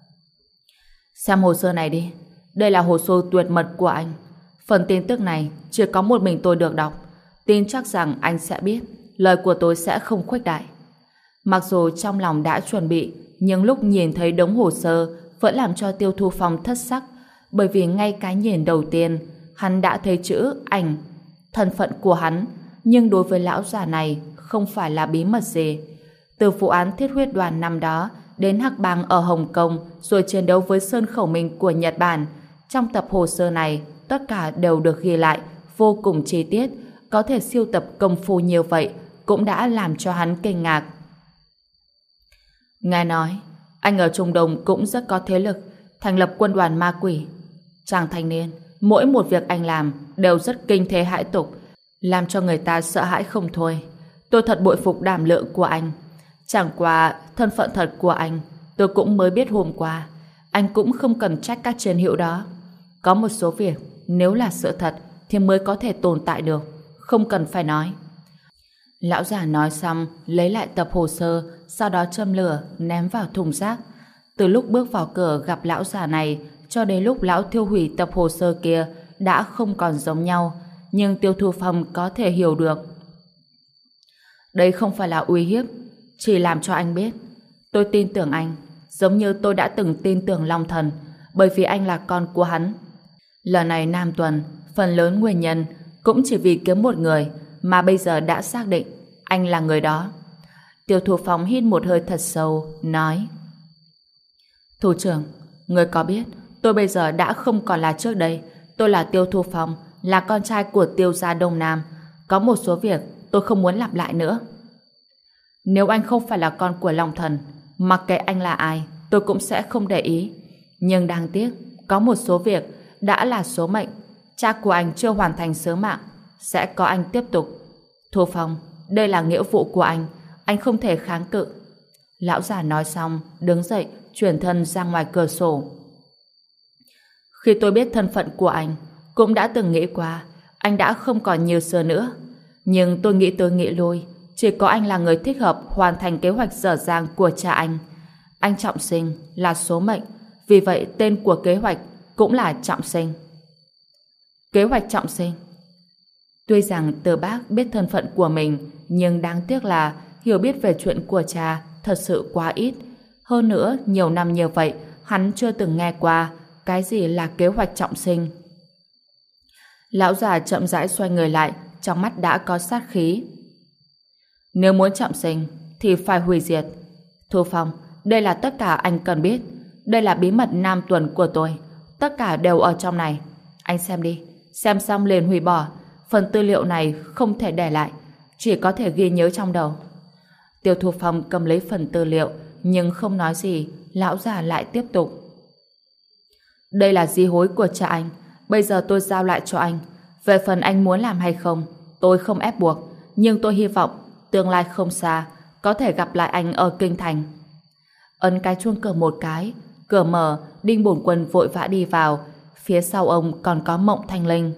Xem hồ sơ này đi. Đây là hồ sơ tuyệt mật của anh. Phần tin tức này chỉ có một mình tôi được đọc. Tin chắc rằng anh sẽ biết lời của tôi sẽ không khuếch đại. Mặc dù trong lòng đã chuẩn bị, nhưng lúc nhìn thấy đống hồ sơ vẫn làm cho Tiêu Thu Phong thất sắc, bởi vì ngay cái nhìn đầu tiên hắn đã thấy chữ ảnh, thân phận của hắn, nhưng đối với lão già này không phải là bí mật gì. Từ vụ án Thiết Huyết Đoàn năm đó đến Hắc Bang ở Hồng Kông, rồi chiến đấu với Sơn Khẩu Minh của Nhật Bản, trong tập hồ sơ này tất cả đều được ghi lại vô cùng chi tiết. Có thể siêu tập công phu như vậy cũng đã làm cho hắn kinh ngạc. Nghe nói anh ở Trung Đông cũng rất có thế lực, thành lập quân đoàn ma quỷ. Chàng thanh niên, mỗi một việc anh làm đều rất kinh thế hãi tục, làm cho người ta sợ hãi không thôi. Tôi thật bội phục đảm lượng của anh. Chẳng qua thân phận thật của anh tôi cũng mới biết hôm qua. Anh cũng không cần trách các chiến hữu đó. Có một số việc nếu là sự thật thì mới có thể tồn tại được, không cần phải nói. Lão già nói xong, lấy lại tập hồ sơ, sau đó châm lửa, ném vào thùng rác. Từ lúc bước vào cửa gặp lão già này, cho đến lúc lão thiêu hủy tập hồ sơ kia, đã không còn giống nhau, nhưng Tiêu Thu Phong có thể hiểu được. Đây không phải là uy hiếp, chỉ làm cho anh biết. Tôi tin tưởng anh, giống như tôi đã từng tin tưởng Long Thần, bởi vì anh là con của hắn. Lần này Nam Tuần, phần lớn nguyên nhân cũng chỉ vì kiếm một người, mà bây giờ đã xác định anh là người đó. Tiêu Thu Phong hít một hơi thật sâu, nói: Thủ trưởng, người có biết tôi bây giờ đã không còn là trước đây. Tôi là Tiêu Thu Phong, là con trai của Tiêu gia Đông Nam. Có một số việc tôi không muốn lặp lại nữa. Nếu anh không phải là con của Long Thần, mặc kệ anh là ai, tôi cũng sẽ không để ý. Nhưng đáng tiếc, có một số việc đã là số mệnh. Cha của anh chưa hoàn thành sứ mạng, sẽ có anh tiếp tục. Thu Phong, đây là nghĩa vụ của anh không thể kháng cự. Lão già nói xong, đứng dậy, chuyển thân ra ngoài cửa sổ. Khi tôi biết thân phận của anh, cũng đã từng nghĩ qua, anh đã không còn như xưa nữa. Nhưng tôi nghĩ lui, chỉ có anh là người thích hợp hoàn thành kế hoạch dở dang của cha anh. Anh trọng sinh là số mệnh, vì vậy tên của kế hoạch cũng là trọng sinh. Kế hoạch trọng sinh. Tuy rằng Từ Bác biết thân phận của mình, nhưng đáng tiếc là hiểu biết về chuyện của cha thật sự quá ít. Hơn nữa, nhiều năm như vậy, hắn chưa từng nghe qua cái gì là kế hoạch trọng sinh. Lão già chậm rãi xoay người lại, trong mắt đã có sát khí. Nếu muốn trọng sinh, thì phải hủy diệt. Thu Phong, đây là tất cả anh cần biết. Đây là bí mật Nam Tuần của tôi. Tất cả đều ở trong này. Anh xem đi. Xem xong liền hủy bỏ. Phần tư liệu này không thể để lại, chỉ có thể ghi nhớ trong đầu. Tiêu Thu Phong cầm lấy phần tư liệu, nhưng không nói gì. Lão già lại tiếp tục. Đây là di hối của cha anh. Bây giờ tôi giao lại cho anh. Về phần anh muốn làm hay không, tôi không ép buộc. Nhưng tôi hy vọng tương lai không xa có thể gặp lại anh ở Kinh Thành. Ấn cái chuông cửa một cái, cửa mở, Đinh Bổn Quân vội vã đi vào. Phía sau ông còn có Mộng Thanh Linh.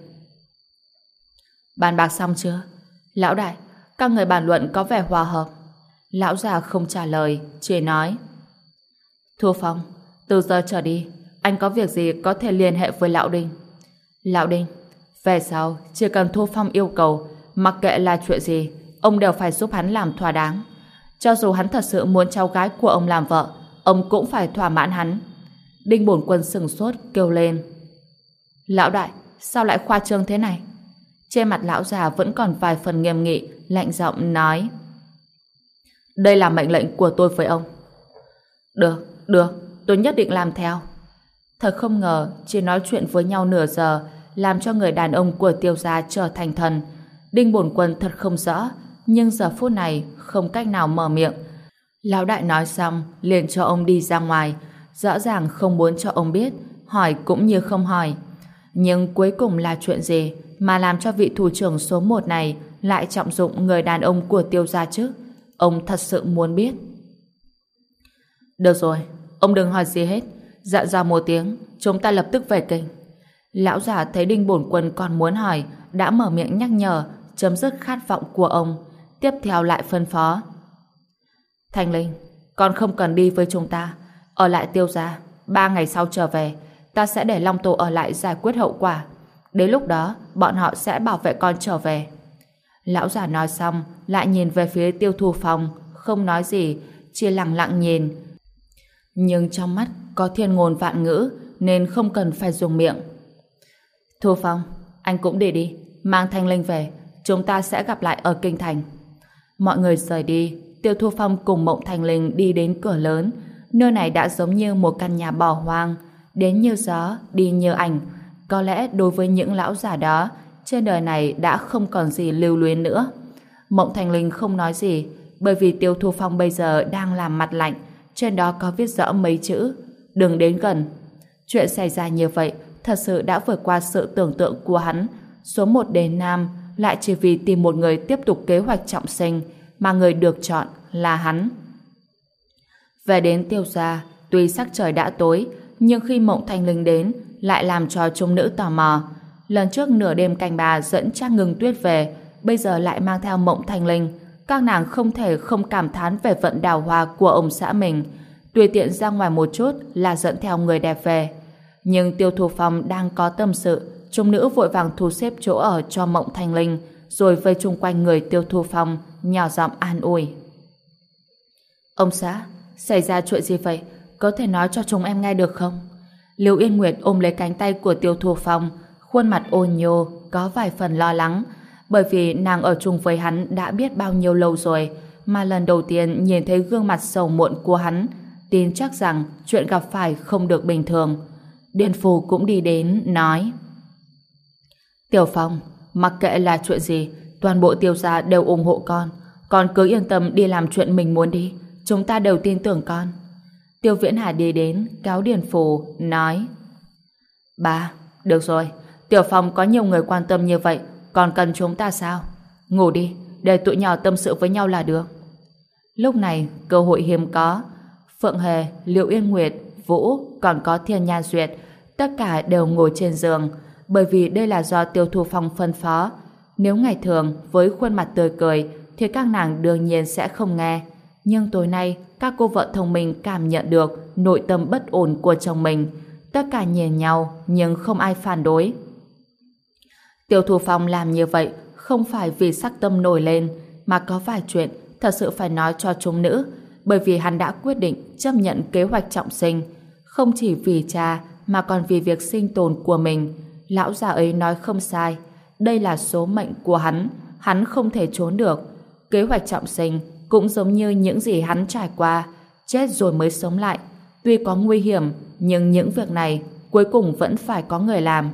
Bàn bạc xong chưa? Lão đại, các người bàn luận có vẻ hòa hợp. Lão già không trả lời, chỉ nói: Thu Phong, từ giờ trở đi, anh có việc gì có thể liên hệ với Lão Đinh. Lão Đinh, về sau, chỉ cần Thu Phong yêu cầu, mặc kệ là chuyện gì, ông đều phải giúp hắn làm thỏa đáng. Cho dù hắn thật sự muốn cháu gái của ông làm vợ, ông cũng phải thỏa mãn hắn. Đinh Bổn Quân sững sốt kêu lên: Lão đại, sao lại khoa trương thế này? Trên mặt lão già vẫn còn vài phần nghiêm nghị, lạnh giọng nói: Đây là mệnh lệnh của tôi với ông. Được, tôi nhất định làm theo. Thật không ngờ, chỉ nói chuyện với nhau nửa giờ, làm cho người đàn ông của Tiêu gia trở thành thần. Đinh Bổn Quân thật không rõ, nhưng giờ phút này không cách nào mở miệng. Lão đại nói xong, liền cho ông đi ra ngoài, rõ ràng không muốn cho ông biết, hỏi cũng như không hỏi. Nhưng cuối cùng là chuyện gì mà làm cho vị thủ trưởng số 1 này lại trọng dụng người đàn ông của Tiêu gia chứ? Ông thật sự muốn biết. Được rồi, ông đừng hỏi gì hết, dặn dò một tiếng, chúng ta lập tức về kinh. Lão già thấy Đinh Bổn Quân còn muốn hỏi, đã mở miệng nhắc nhở, chấm dứt khát vọng của ông. Tiếp theo lại phân phó: Thanh Linh, con không cần đi với chúng ta, ở lại Tiêu gia. 3 ngày sau trở về, ta sẽ để Long Tổ ở lại giải quyết hậu quả. Đến lúc đó, bọn họ sẽ bảo vệ con trở về. Lão già nói xong, lại nhìn về phía Tiêu Thu Phong, không nói gì, chỉ lặng lặng nhìn. Nhưng trong mắt có thiên ngôn vạn ngữ, nên không cần phải dùng miệng. Thu Phong, anh cũng đi, mang Thanh Linh về, chúng ta sẽ gặp lại ở kinh thành. Mọi người rời đi, Tiêu Thu Phong cùng Mộng Thanh Linh đi đến cửa lớn. Nơi này đã giống như một căn nhà bỏ hoang, đến như gió, đi như ảnh. Có lẽ đối với những lão già đó, trên đời này đã không còn gì lưu luyến nữa. Mộng Thanh Linh không nói gì, bởi vì Tiêu Thu Phong bây giờ đang làm mặt lạnh, trên đó có viết rõ mấy chữ: Đừng đến gần. Chuyện xảy ra như vậy thật sự đã vượt qua sự tưởng tượng của hắn. Số 1 đến Nam lại chỉ vì tìm một người tiếp tục kế hoạch trọng sinh, mà người được chọn là hắn. Về đến Tiêu gia, tuy sắc trời đã tối, nhưng khi Mộng Thanh Linh đến lại làm cho chúng nữ tò mò. Lần trước nửa đêm canh bà dẫn Trác Ngưng Tuyết về, bây giờ lại mang theo Mộng Thanh Linh. Các nàng không thể không cảm thán về vận đào hoa của ông xã mình. Tùy tiện ra ngoài một chút là dẫn theo người đẹp về. Nhưng Tiêu Thu Phong đang có tâm sự, chúng nữ vội vàng thu xếp chỗ ở cho Mộng Thanh Linh, rồi vây chung quanh người Tiêu Thu Phong, nhỏ giọng an ủi. Ông xã, xảy ra chuyện gì vậy? Có thể nói cho chúng em nghe được không? Lưu Yên Nguyệt ôm lấy cánh tay của Tiêu Thu Phong, khuôn mặt ôn nhô, có vài phần lo lắng, bởi vì nàng ở chung với hắn đã biết bao nhiêu lâu rồi, mà lần đầu tiên nhìn thấy gương mặt sầu muộn của hắn, tin chắc rằng chuyện gặp phải không được bình thường. Điền Phù cũng đi đến, nói: Tiểu Phong, mặc kệ là chuyện gì, toàn bộ Tiêu gia đều ủng hộ con cứ yên tâm đi làm chuyện mình muốn đi, chúng ta đều tin tưởng con. Tiêu Viễn Hà đi đến, kéo Điền Phù, nói: Ba, được rồi, Tiểu Phong có nhiều người quan tâm như vậy, còn cần chúng ta sao? Ngủ đi, để tụi nhỏ tâm sự với nhau là được. Lúc này, cơ hội hiếm có. Phượng Hề, Liệu Yên Nguyệt, Vũ, còn có Thiên Nha Duyệt, tất cả đều ngồi trên giường, bởi vì đây là do Tiêu Thu Phong phân phó. Nếu ngày thường với khuôn mặt tươi cười thì các nàng đương nhiên sẽ không nghe, nhưng tối nay các cô vợ thông minh cảm nhận được nội tâm bất ổn của chồng mình, tất cả nhìn nhau nhưng không ai phản đối. Tiêu Thu Phong làm như vậy không phải vì sắc tâm nổi lên, mà có vài chuyện thật sự phải nói cho chúng nữ, bởi vì hắn đã quyết định chấp nhận kế hoạch trọng sinh, không chỉ vì cha mà còn vì việc sinh tồn của mình. Lão già ấy nói không sai, đây là số mệnh của hắn không thể trốn được. Kế hoạch trọng sinh cũng giống như những gì hắn trải qua, chết rồi mới sống lại. Tuy có nguy hiểm, nhưng những việc này cuối cùng vẫn phải có người làm.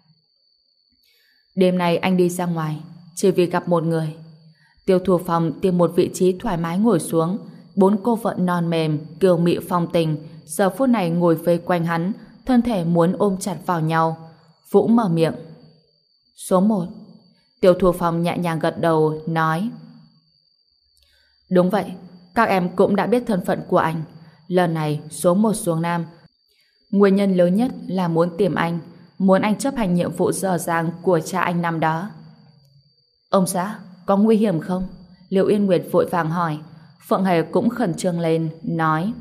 Đêm nay anh đi ra ngoài chỉ vì gặp một người. Tiêu Thu Phong tìm một vị trí thoải mái ngồi xuống. 4 cô vợ non mềm, kiều mị phong tình, giờ phút này ngồi vây quanh hắn, thân thể muốn ôm chặt vào nhau. Vũ mở miệng: Số 1. Tiêu Thu Phong nhẹ nhàng gật đầu, nói: Đúng vậy, các em cũng đã biết thân phận của anh. Lần này số 1 xuống Nam, nguyên nhân lớn nhất là muốn tìm anh. muốn anh chấp hành nhiệm vụ dở dang của cha anh năm đó. Ông xã, có nguy hiểm không? Liệu Yên Nguyệt vội vàng hỏi. Phượng Hề cũng khẩn trương lên, nói: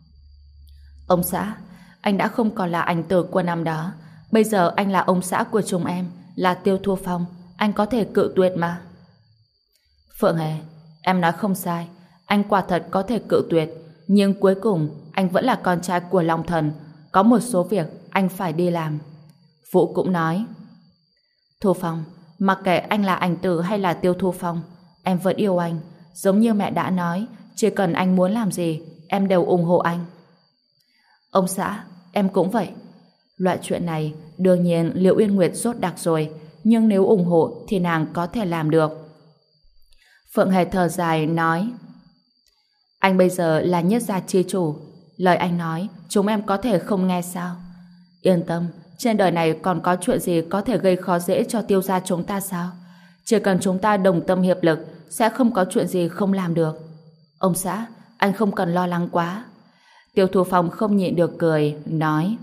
Ông xã, anh đã không còn là anh tử của năm đó. Bây giờ anh là ông xã của chúng em, là Tiêu Thu Phong. Anh có thể cự tuyệt mà. Phượng Hề, em nói không sai. Anh quả thật có thể cự tuyệt. Nhưng cuối cùng, anh vẫn là con trai của Long Thần. Có một số việc anh phải đi làm. Vũ cũng nói: Thu Phong, mặc kệ anh là anh tử hay là Tiêu Thu Phong, em vẫn yêu anh. Giống như mẹ đã nói, chỉ cần anh muốn làm gì, em đều ủng hộ anh. Ông xã, em cũng vậy. Loại chuyện này, đương nhiên Liễu Yên Nguyệt rốt đặc rồi, nhưng nếu ủng hộ thì nàng có thể làm được. Phượng Hề thở dài nói: Anh bây giờ là nhất gia chi chủ, lời anh nói chúng em có thể không nghe sao? Yên tâm, trên đời này còn có chuyện gì có thể gây khó dễ cho Tiêu gia chúng ta sao? Chỉ cần chúng ta đồng tâm hiệp lực, sẽ không có chuyện gì không làm được. Ông xã, anh không cần lo lắng quá. Tiêu Thu Phong không nhịn được cười, nói: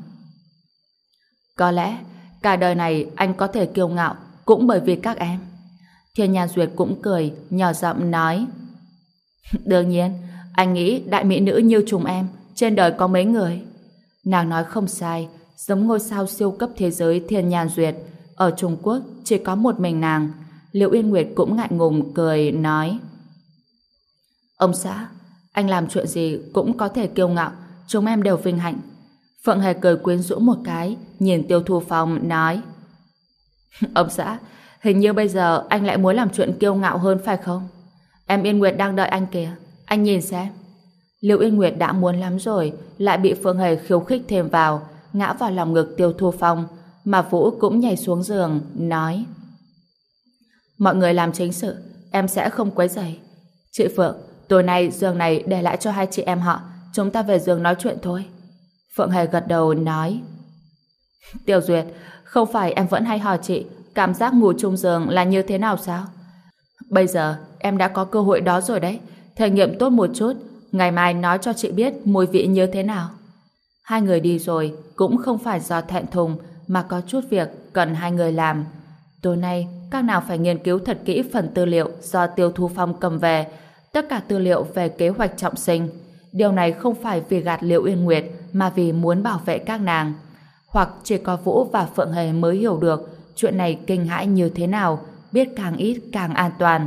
Có lẽ cả đời này anh có thể kiêu ngạo cũng bởi vì các em. Thiên Nha Duyệt cũng cười, nhỏ giọng nói: Đương nhiên, anh nghĩ đại mỹ nữ như chúng em trên đời có mấy người. Nàng nói không sai, giống ngôi sao siêu cấp thế giới Thiên Nha Duyệt, ở Trung Quốc chỉ có một mình nàng. Liễu Yên Nguyệt cũng ngại ngùng cười, nói: Ông xã, anh làm chuyện gì cũng có thể kiêu ngạo, chúng em đều vinh hạnh. Phượng Hề cười quyến rũ một cái, nhìn Tiêu Thu Phong nói: Ông xã, hình như bây giờ anh lại muốn làm chuyện kiêu ngạo hơn phải không? Em Yên Nguyệt đang đợi anh kìa, anh nhìn xem. Liễu Yên Nguyệt đã muốn lắm rồi, lại bị Phượng Hề khiêu khích thêm vào, ngã vào lòng ngực Tiêu Thu Phong, mà Vũ cũng nhảy xuống giường, nói: Mọi người làm chính sự, em sẽ không quấy rầy. Chị Phượng, tối nay giường này để lại cho hai chị em họ, chúng ta về giường nói chuyện thôi. Phượng Hề gật đầu nói: Tiêu Duyệt, không phải em vẫn hay hỏi chị cảm giác ngủ chung giường là như thế nào sao? Bây giờ em đã có cơ hội đó rồi đấy, thể nghiệm tốt một chút, ngày mai nói cho chị biết mùi vị như thế nào. Hai người đi rồi cũng không phải do thẹn thùng, mà có chút việc cần hai người làm. Tối nay các nàng phải nghiên cứu thật kỹ phần tư liệu do Tiêu Thu Phong cầm về, tất cả tư liệu về kế hoạch trọng sinh. Điều này không phải vì gạt Liễu Yên Nguyệt, mà vì muốn bảo vệ các nàng. Hoặc chỉ có Vũ và Phượng Hề mới hiểu được chuyện này kinh hãi như thế nào, biết càng ít càng an toàn.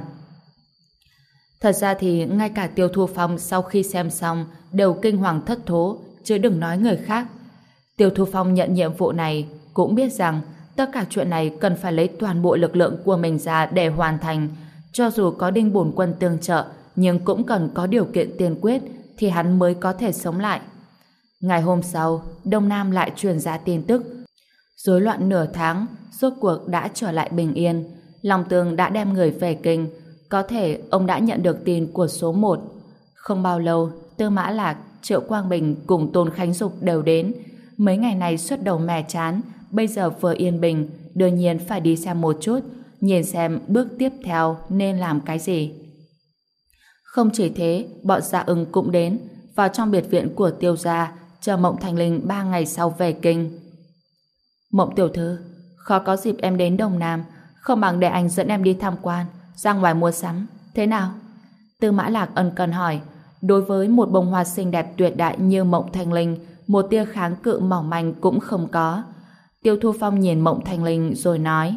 Thật ra thì ngay cả Tiêu Thu Phong sau khi xem xong đều kinh hoàng thất thố, chứ đừng nói người khác. Tiêu Thu Phong nhận nhiệm vụ này cũng biết rằng tất cả chuyện này cần phải lấy toàn bộ lực lượng của mình ra để hoàn thành. Cho dù có Đinh Bổn Quân tương trợ, nhưng cũng cần có điều kiện tiên quyết thì hắn mới có thể sống lại. Ngày hôm sau, Đông Nam lại truyền ra tin tức. Rối loạn nửa tháng, rốt cuộc đã trở lại bình yên. Long Tường đã đem người về kinh. Có thể ông đã nhận được tin của số 1. Không bao lâu, Tư Mã Lạc, Triệu Quang Bình cùng Tôn Khánh Dục đều đến. Mấy ngày này xuất đầu mẻ chán, bây giờ vừa yên bình, đương nhiên phải đi xem một chút, nhìn xem bước tiếp theo nên làm cái gì. Không chỉ thế, bọn Dạ Ưng cũng đến, vào trong biệt viện của Tiêu gia, chờ Mộng Thành Linh 3 ngày sau về kinh. Mộng tiểu thư, khó có dịp em đến Đông Nam, không bằng để anh dẫn em đi tham quan, ra ngoài mua sắm, thế nào? Tư Mã Lạc ân cần hỏi. Đối với một bông hoa xinh đẹp tuyệt đại như Mộng Thành Linh, một tia kháng cự mỏng manh cũng không có. Tiêu Thu Phong nhìn Mộng Thành Linh rồi nói: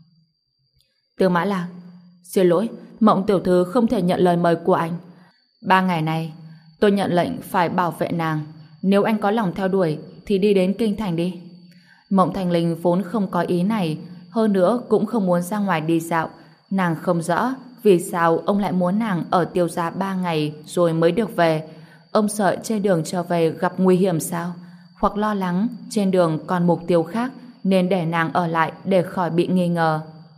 Tư Mã Lạc, xin lỗi, Mộng tiểu thư không thể nhận lời mời của anh. 3 ngày này, tôi nhận lệnh phải bảo vệ nàng. Nếu anh có lòng theo đuổi, thì đi đến Kinh Thành đi. Mộng Thành Linh vốn không có ý này, hơn nữa cũng không muốn ra ngoài đi dạo. Nàng không rõ vì sao ông lại muốn nàng ở Tiêu gia 3 ngày rồi mới được về. Ông sợ trên đường trở về gặp nguy hiểm sao? Hoặc lo lắng trên đường còn mục tiêu khác nên để nàng ở lại để khỏi bị nghi ngờ.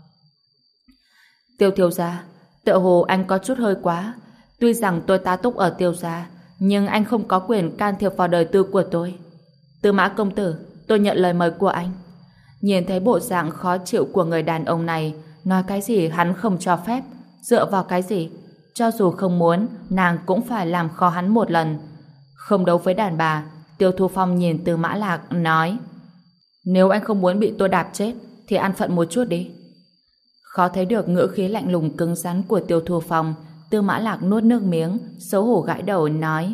Tiêu thiếu gia, tựa hồ anh có chút hơi quá. Tuy rằng tôi tá túc ở Tiêu gia, nhưng anh không có quyền can thiệp vào đời tư của tôi. Tư Mã công tử, tôi nhận lời mời của anh. Nhìn thấy bộ dạng khó chịu của người đàn ông này, nói cái gì hắn không cho phép, dựa vào cái gì? Cho dù không muốn, nàng cũng phải làm khó hắn một lần. Không đấu với đàn bà, Tiêu Thu Phong nhìn Tư Mã Lạc nói: Nếu anh không muốn bị tôi đạp chết, thì an phận một chút đi. Khó thấy được ngữ khí lạnh lùng cứng rắn của Tiêu Thu Phong, Tư Mã Lạc nuốt nước miếng, xấu hổ gãi đầu nói: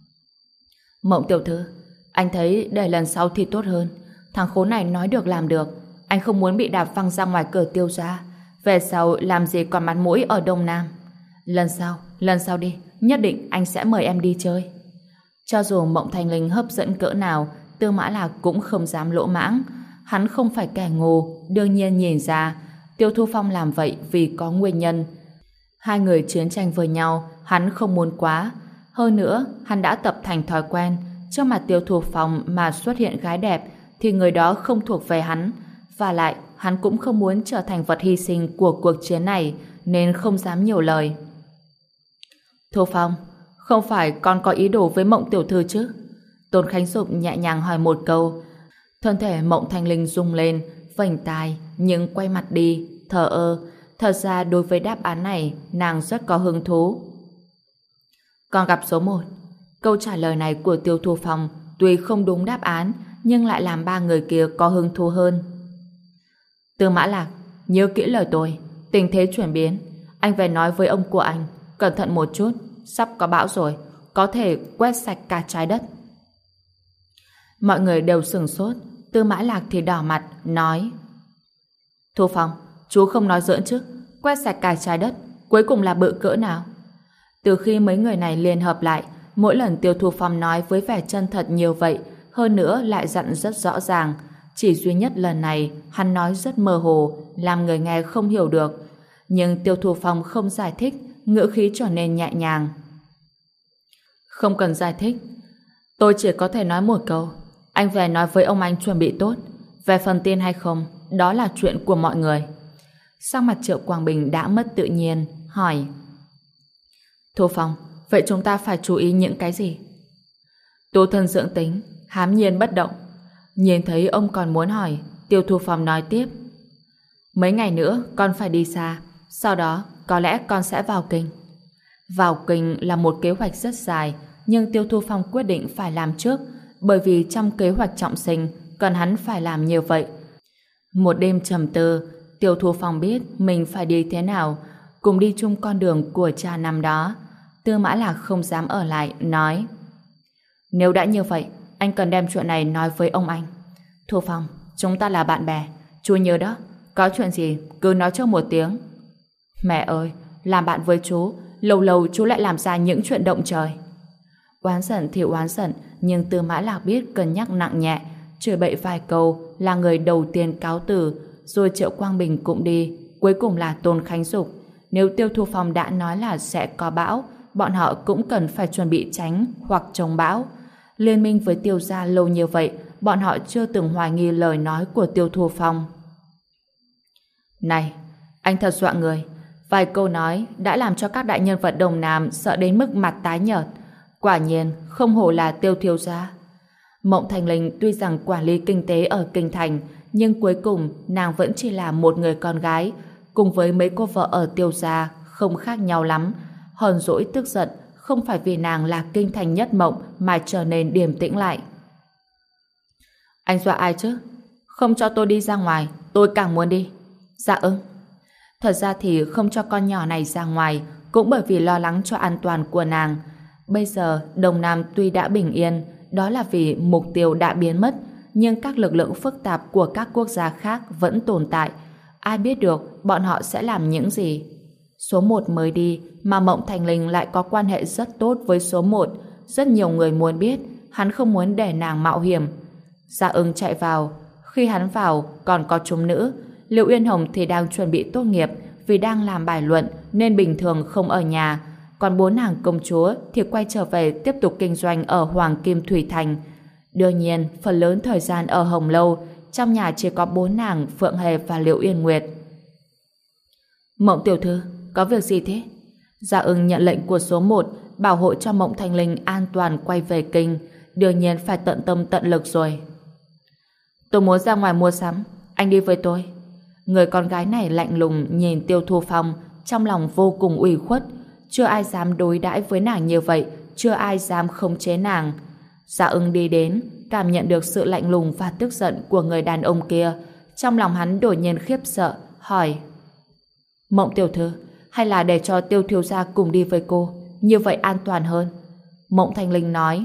Mộng tiểu thư, anh thấy để lần sau thì tốt hơn. Thằng khốn này nói được làm được. Anh không muốn bị đạp văng ra ngoài cửa Tiêu gia. Về sau làm gì còn mặt mũi ở Đông Nam. Lần sau đi, nhất định anh sẽ mời em đi chơi. Cho dù Mộng Thanh Linh hấp dẫn cỡ nào, Tư Mã Lạc cũng không dám lỗ mãng. Hắn không phải kẻ ngu, đương nhiên nhìn ra Tiêu Thu Phong làm vậy vì có nguyên nhân. Hai người chiến tranh với nhau, hắn không muốn quá. Hơn nữa, hắn đã tập thành thói quen, trước mặt Tiêu Thu Phong mà xuất hiện gái đẹp thì người đó không thuộc về hắn. Và lại, hắn cũng không muốn trở thành vật hy sinh của cuộc chiến này, nên không dám nhiều lời. Thu Phong, không phải con có ý đồ với Mộng tiểu thư chứ? Tôn Khánh Dục nhẹ nhàng hỏi một câu. Thân thể Mộng Thanh Linh rung lên, vành tai, nhưng quay mặt đi, thờ ơ. Thật ra đối với đáp án này, nàng rất có hứng thú. Con gặp số 1. Câu trả lời này của Tiêu Thu Phong tuy không đúng đáp án, nhưng lại làm ba người kia có hứng thú hơn. Tư Mã Lạc, nhớ kỹ lời tôi. Tình thế chuyển biến, anh về nói với ông của anh, cẩn thận một chút, sắp có bão rồi, có thể quét sạch cả trái đất. Mọi người đều sửng sốt. Tư Mã Lạc thì đỏ mặt, nói: Thu Phong, chú không nói giỡn chứ? Quét sạch cả trái đất, cuối cùng là bự cỡ nào? Từ khi mấy người này liên hợp lại, mỗi lần Tiêu Thu Phong nói với vẻ chân thật nhiều vậy, hơn nữa lại dặn rất rõ ràng. Chỉ duy nhất lần này, hắn nói rất mơ hồ, làm người nghe không hiểu được. Nhưng Tiêu Thu Phong không giải thích, ngữ khí trở nên nhẹ nhàng. Không cần giải thích. Tôi chỉ có thể nói một câu. Anh về nói với ông anh chuẩn bị tốt. Về phần tin hay không, đó là chuyện của mọi người. Sắc mặt Triệu Quang Bình đã mất tự nhiên, hỏi: Thu Phong, vậy chúng ta phải chú ý những cái gì? Tu thân dưỡng tính, hám nhiên bất động. Nhìn thấy ông còn muốn hỏi, Tiêu Thu Phong nói tiếp: Mấy ngày nữa con phải đi xa, sau đó có lẽ con sẽ vào kinh. Vào kinh là một kế hoạch rất dài, nhưng Tiêu Thu Phong quyết định phải làm trước, bởi vì trong kế hoạch trọng sinh cần hắn phải làm như vậy. Một đêm trầm tư, Tiêu Thu Phong biết mình phải đi thế nào, cùng đi chung con đường của cha năm đó. Tư Mã Lạc không dám ở lại, nói: Nếu đã như vậy, anh cần đem chuyện này nói với ông anh. Thu Phong, chúng ta là bạn bè, chú nhớ đó, có chuyện gì cứ nói cho một tiếng. Mẹ ơi, làm bạn với chú, lâu lâu chú lại làm ra những chuyện động trời. Oán giận thì oán giận, nhưng Tư Mã Lạc biết cân nhắc nặng nhẹ, chửi bậy vài câu là người đầu tiên cáo từ, rồi Triệu Quang Bình cũng đi, cuối cùng là Tôn Khánh Dục. Nếu Tiêu Thu Phong đã nói là sẽ có bão, bọn họ cũng cần phải chuẩn bị tránh hoặc chống bão. Liên minh với Tiêu gia lâu như vậy, bọn họ chưa từng hoài nghi lời nói của Tiêu Thu Phong. Này, anh thật dọa người. Vài câu nói đã làm cho các đại nhân vật Đông Nam sợ đến mức mặt tái nhợt. Quả nhiên, không hổ là Tiêu thiếu gia. Mộng Thanh Linh tuy rằng quản lý kinh tế ở Kinh Thành, nhưng cuối cùng nàng vẫn chỉ là một người con gái, cùng với mấy cô vợ ở Tiêu gia không khác nhau lắm. Hờn dỗi tức giận không phải vì nàng là Kinh Thành nhất mộng mà trở nên điềm tĩnh lại. Anh dọa ai chứ? Không cho tôi đi ra ngoài, tôi càng muốn đi. Dạ ưng. Thật ra thì không cho con nhỏ này ra ngoài cũng bởi vì lo lắng cho an toàn của nàng. Bây giờ Đông Nam tuy đã bình yên, đó là vì mục tiêu đã biến mất, nhưng các lực lượng phức tạp của các quốc gia khác vẫn tồn tại. Ai biết được bọn họ sẽ làm những gì? Số 1 mới đi mà Mộng Thanh Linh lại có quan hệ rất tốt với số 1. Rất nhiều người muốn biết, hắn không muốn để nàng mạo hiểm. Dạ ưng chạy vào. Khi hắn vào còn có chúng nữ. Liệu Uyên Hồng thì đang chuẩn bị tốt nghiệp, vì đang làm bài luận nên bình thường không ở nhà. Còn bốn nàng công chúa thì quay trở về tiếp tục kinh doanh ở Hoàng Kim Thủy Thành. Đương nhiên, phần lớn thời gian ở Hồng Lâu, trong nhà chỉ có bốn nàng Phượng Hề và Liệu Yên Nguyệt. Mộng tiểu thư, có việc gì thế? Dạ ưng nhận lệnh của số 1 bảo hộ cho Mộng Thanh Linh an toàn quay về kinh, đương nhiên phải tận tâm tận lực rồi. Tôi muốn ra ngoài mua sắm, anh đi với tôi. Người con gái này lạnh lùng nhìn Tiêu Thu Phong, trong lòng vô cùng ủy khuất. Chưa ai dám đối đãi với nàng như vậy, chưa ai dám khống chế nàng. Dạ Ưng đi đến, cảm nhận được sự lạnh lùng và tức giận của người đàn ông kia. Trong lòng hắn đột nhiên khiếp sợ, hỏi: Mộng tiểu thư, hay là để cho Tiêu thiếu gia cùng đi với cô, như vậy an toàn hơn? Mộng Thanh Linh nói: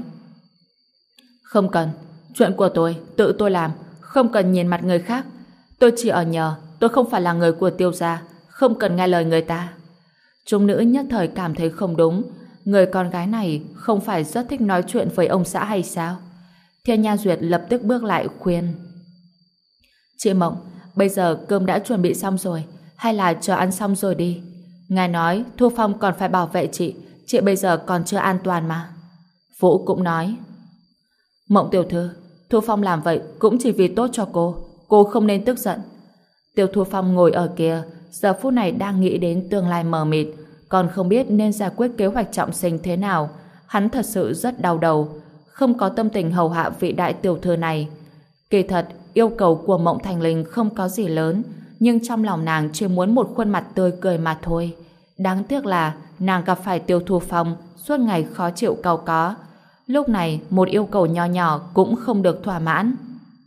Không cần, chuyện của tôi, tự tôi làm, không cần nhìn mặt người khác. Tôi chỉ ở nhờ, tôi không phải là người của Tiêu gia, không cần nghe lời người ta. Chúng nữ nhất thời cảm thấy không đúng, người con gái này không phải rất thích nói chuyện với ông xã hay sao? Thiên Nha Duyệt lập tức bước lại khuyên: Chị Mộng, bây giờ cơm đã chuẩn bị xong rồi, hay là chờ ăn xong rồi đi. Ngài nói Thu Phong còn phải bảo vệ chị bây giờ còn chưa an toàn mà. Vũ cũng nói: Mộng tiểu thư, Thu Phong làm vậy cũng chỉ vì tốt cho cô không nên tức giận. Tiêu Thu Phong ngồi ở kia, giờ phút này đang nghĩ đến tương lai mờ mịt, còn không biết nên giải quyết kế hoạch trọng sinh thế nào. Hắn thật sự rất đau đầu, không có tâm tình hầu hạ vị đại tiểu thư này. Kỳ thật, yêu cầu của Mộng Thành Linh không có gì lớn, nhưng trong lòng nàng chỉ muốn một khuôn mặt tươi cười mà thôi. Đáng tiếc là nàng gặp phải Tiêu Thu Phong suốt ngày khó chịu cau có. Lúc này, một yêu cầu nho nhỏ cũng không được thỏa mãn.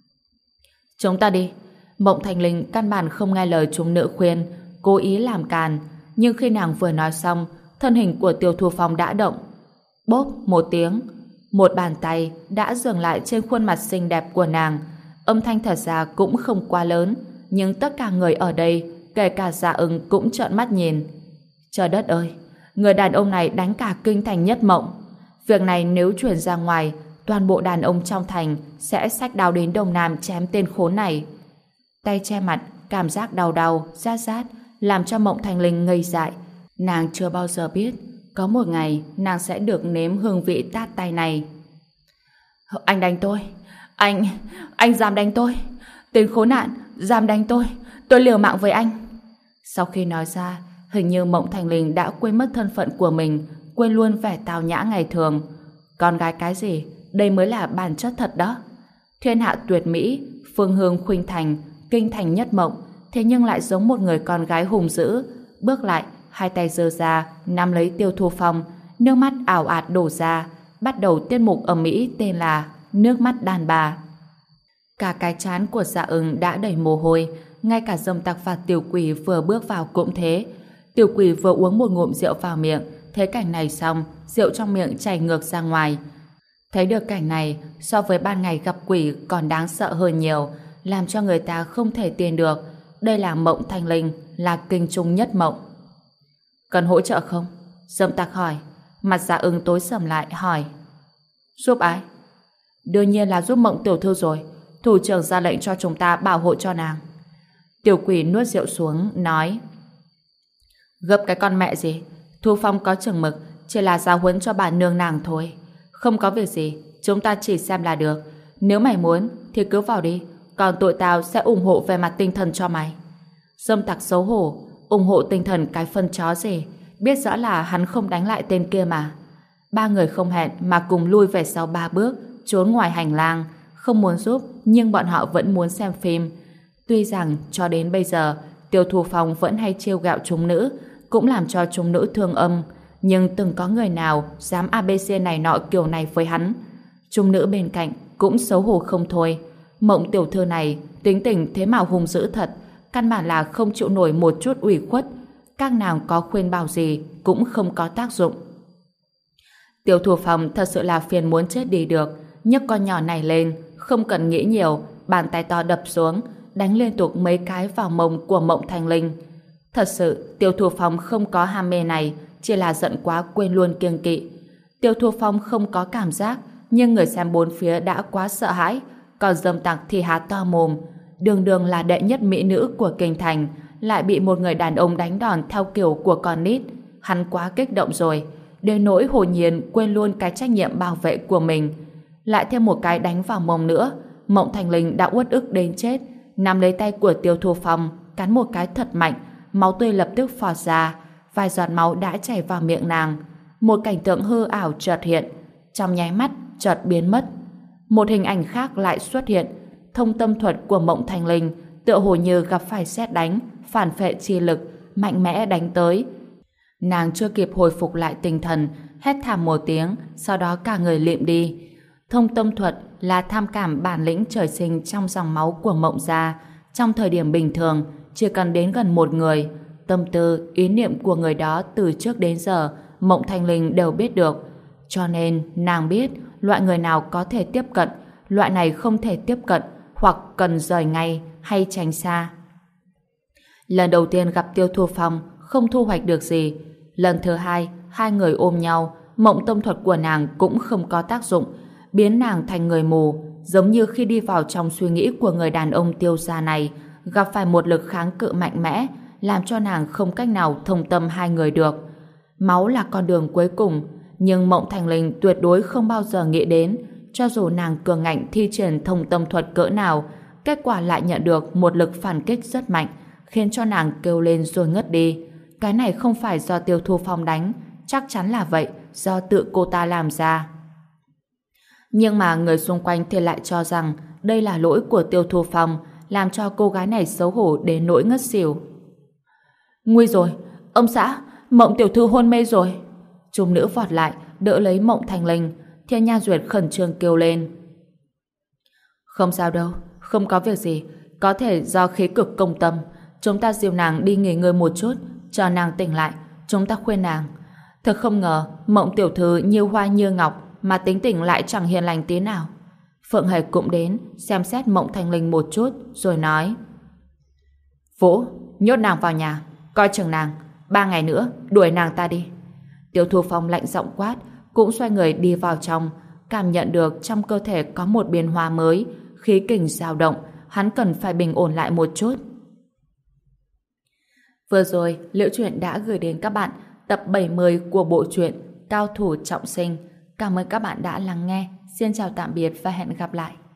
Chúng ta đi. Mộng Thành Linh căn bản không nghe lời chúng nữ khuyên, cố ý làm càn. Nhưng khi nàng vừa nói xong, thân hình của Tiêu Thu Phong đã động. Bốp một tiếng, một bàn tay đã dừng lại trên khuôn mặt xinh đẹp của nàng. Âm thanh thật ra cũng không quá lớn, nhưng tất cả người ở đây, kể cả Dạ Ưng cũng trợn mắt nhìn. Trời đất ơi, người đàn ông này đánh cả kinh thành Nhất Mộng. Việc này nếu truyền ra ngoài, toàn bộ đàn ông trong thành sẽ xách đao đến Đông Nam chém tên khốn này. Tay che mặt, cảm giác đau đau, rát rát, làm cho Mộng Thành Linh ngây dại. Nàng chưa bao giờ biết, có một ngày nàng sẽ được nếm hương vị tát tay này. Anh đánh tôi, anh dám đánh tôi, tên khốn nạn, dám đánh tôi liều mạng với anh. Sau khi nói ra, hình như Mộng Thành Linh đã quên mất thân phận của mình, quên luôn vẻ tào nhã ngày thường. Con gái cái gì, đây mới là bản chất thật đó. Thiên hạ tuyệt mỹ, phương hương khuynh thành, kinh thành Nhất Mộng, thế nhưng lại giống một người con gái hùng dữ. Bước lại, hai tay giơ ra, nắm lấy Tiêu Thu Phong, nước mắt ảo ạt đổ ra, bắt đầu tiết mục ầm ĩ tên là Nước mắt đàn bà. Cả cái trán của Dạ Ưng đã đầy mồ hôi, ngay cả Dâm Tặc và Tiểu Quỷ vừa bước vào cũng thế. Tiểu Quỷ vừa uống một ngụm rượu vào miệng, thấy cảnh này xong, rượu trong miệng chảy ngược ra ngoài. Thấy được cảnh này, so với ban ngày gặp quỷ còn đáng sợ hơn nhiều, làm cho người ta không thể tin được. Đây là Mộng Thanh Linh, là kinh trung Nhất Mộng. Cần hỗ trợ không? Dâm Tặc hỏi. Mặt Dạ Ưng tối sầm lại hỏi: Giúp ai? Đương nhiên là giúp Mộng tiểu thư rồi. Thủ trưởng ra lệnh cho chúng ta bảo hộ cho nàng. Tiểu Quỷ nuốt rượu xuống, nói: Gấp cái con mẹ gì? Thu Phong có chừng mực, chỉ là giáo huấn cho bà nương nàng thôi. Không có việc gì, chúng ta chỉ xem là được. Nếu mày muốn thì cứ vào đi, còn tụi tao sẽ ủng hộ về mặt tinh thần cho mày. Dâm Tặc xấu hổ: Ủng hộ tinh thần cái phân chó gì? Biết rõ là hắn không đánh lại tên kia mà. Ba người không hẹn mà cùng lui về sau 3 bước, trốn ngoài hành lang, không muốn giúp nhưng bọn họ vẫn muốn xem phim. Tuy rằng cho đến bây giờ Tiêu Thu Phong vẫn hay trêu ghẹo chúng nữ, cũng làm cho chúng nữ thương âm, nhưng từng có người nào dám ABC này nọ kiểu này với hắn. Chúng nữ bên cạnh cũng xấu hổ không thôi. Mộng tiểu thư này tính tình thế mà hung dữ thật, căn bản là không chịu nổi một chút ủy khuất. Các nàng có khuyên bảo gì cũng không có tác dụng. Tiêu Thu Phong thật sự là phiền muốn chết đi được, nhấc con nhỏ này lên, không cần nghĩ nhiều, bàn tay to đập xuống, đánh liên tục mấy cái vào mông của Mộng Thành Linh. Thật sự, Tiêu Thu Phong không có ham mê này, chỉ là giận quá quên luôn kiêng kỵ. Tiêu Thu Phong không có cảm giác, nhưng người xem bốn phía đã quá sợ hãi, còn Dâm Tặc thì há to mồm. Đường đường là đệ nhất mỹ nữ của kinh thành, lại bị một người đàn ông đánh đòn theo kiểu của con nít. Hắn quá kích động rồi, đến nỗi hồn nhiên quên luôn cái trách nhiệm bảo vệ của mình. Lại thêm một cái đánh vào mông nữa, Mộng Thành Linh đã uất ức đến chết, nắm lấy tay của Tiêu Thu Phong, cắn một cái thật mạnh, máu tươi lập tức phọt ra, vài giọt máu đã chảy vào miệng nàng. Một cảnh tượng hư ảo chợt hiện, trong nháy mắt chợt biến mất. Một hình ảnh khác lại xuất hiện, thông tâm thuật của Mộng Thành Linh tựa hồ như gặp phải sét đánh, phản phệ chi lực, mạnh mẽ đánh tới. Nàng chưa kịp hồi phục lại tinh thần, hét thảm một tiếng, sau đó cả người lịm đi. Thông tâm thuật là tham cảm bản lĩnh trời sinh trong dòng máu của Mộng gia. Trong thời điểm bình thường, chỉ cần đến gần một người, tâm tư, ý niệm của người đó từ trước đến giờ, Mộng Thanh Linh đều biết được. Cho nên, nàng biết loại người nào có thể tiếp cận, loại này không thể tiếp cận, hoặc cần rời ngay hay tránh xa. Lần đầu tiên gặp Tiêu Thu Phong, không thu hoạch được gì. Lần thứ hai, hai người ôm nhau, mộng tâm thuật của nàng cũng không có tác dụng, biến nàng thành người mù, giống như khi đi vào trong suy nghĩ của người đàn ông Tiêu gia này, gặp phải một lực kháng cự mạnh mẽ, làm cho nàng không cách nào thông tâm hai người được. Máu là con đường cuối cùng, nhưng Mộng Thanh Linh tuyệt đối không bao giờ nghĩ đến, cho dù nàng cường ngạnh thi triển thông tâm thuật cỡ nào, kết quả lại nhận được một lực phản kích rất mạnh, khiến cho nàng kêu lên rồi ngất đi. Cái này không phải do Tiêu Thu Phong đánh, chắc chắn là vậy, do tự cô ta làm ra. Nhưng mà người xung quanh thì lại cho rằng đây là lỗi của Tiêu Thu Phong, làm cho cô gái này xấu hổ đến nỗi ngất xỉu. Nguy rồi, ông xã, Mộng tiểu thư hôn mê rồi. Trung nữ vọt lại, đỡ lấy Mộng Thanh Linh. Thiên Nha Duyệt khẩn trương kêu lên. Không sao đâu, không có việc gì, có thể do khí cực công tâm. Chúng ta dìu nàng đi nghỉ ngơi một chút, chờ nàng tỉnh lại, chúng ta khuyên nàng. Thật không ngờ, Mộng tiểu thư như hoa như ngọc, mà tính tình lại chẳng hiền lành tí nào. Phượng Hề cũng đến, xem xét Mộng Thanh Linh một chút, rồi nói. Vũ, nhốt nàng vào nhà, coi chừng nàng, 3 ngày nữa, đuổi nàng ta đi. Tiêu Thu Phong lạnh giọng quát, cũng xoay người đi vào trong, cảm nhận được trong cơ thể có một biến hóa mới, khí kình dao động, hắn cần phải bình ổn lại một chút. Vừa rồi, Liễu Chuyện đã gửi đến các bạn tập 70 của bộ truyện Cao thủ trọng sinh. Cảm ơn các bạn đã lắng nghe. Xin chào tạm biệt và hẹn gặp lại.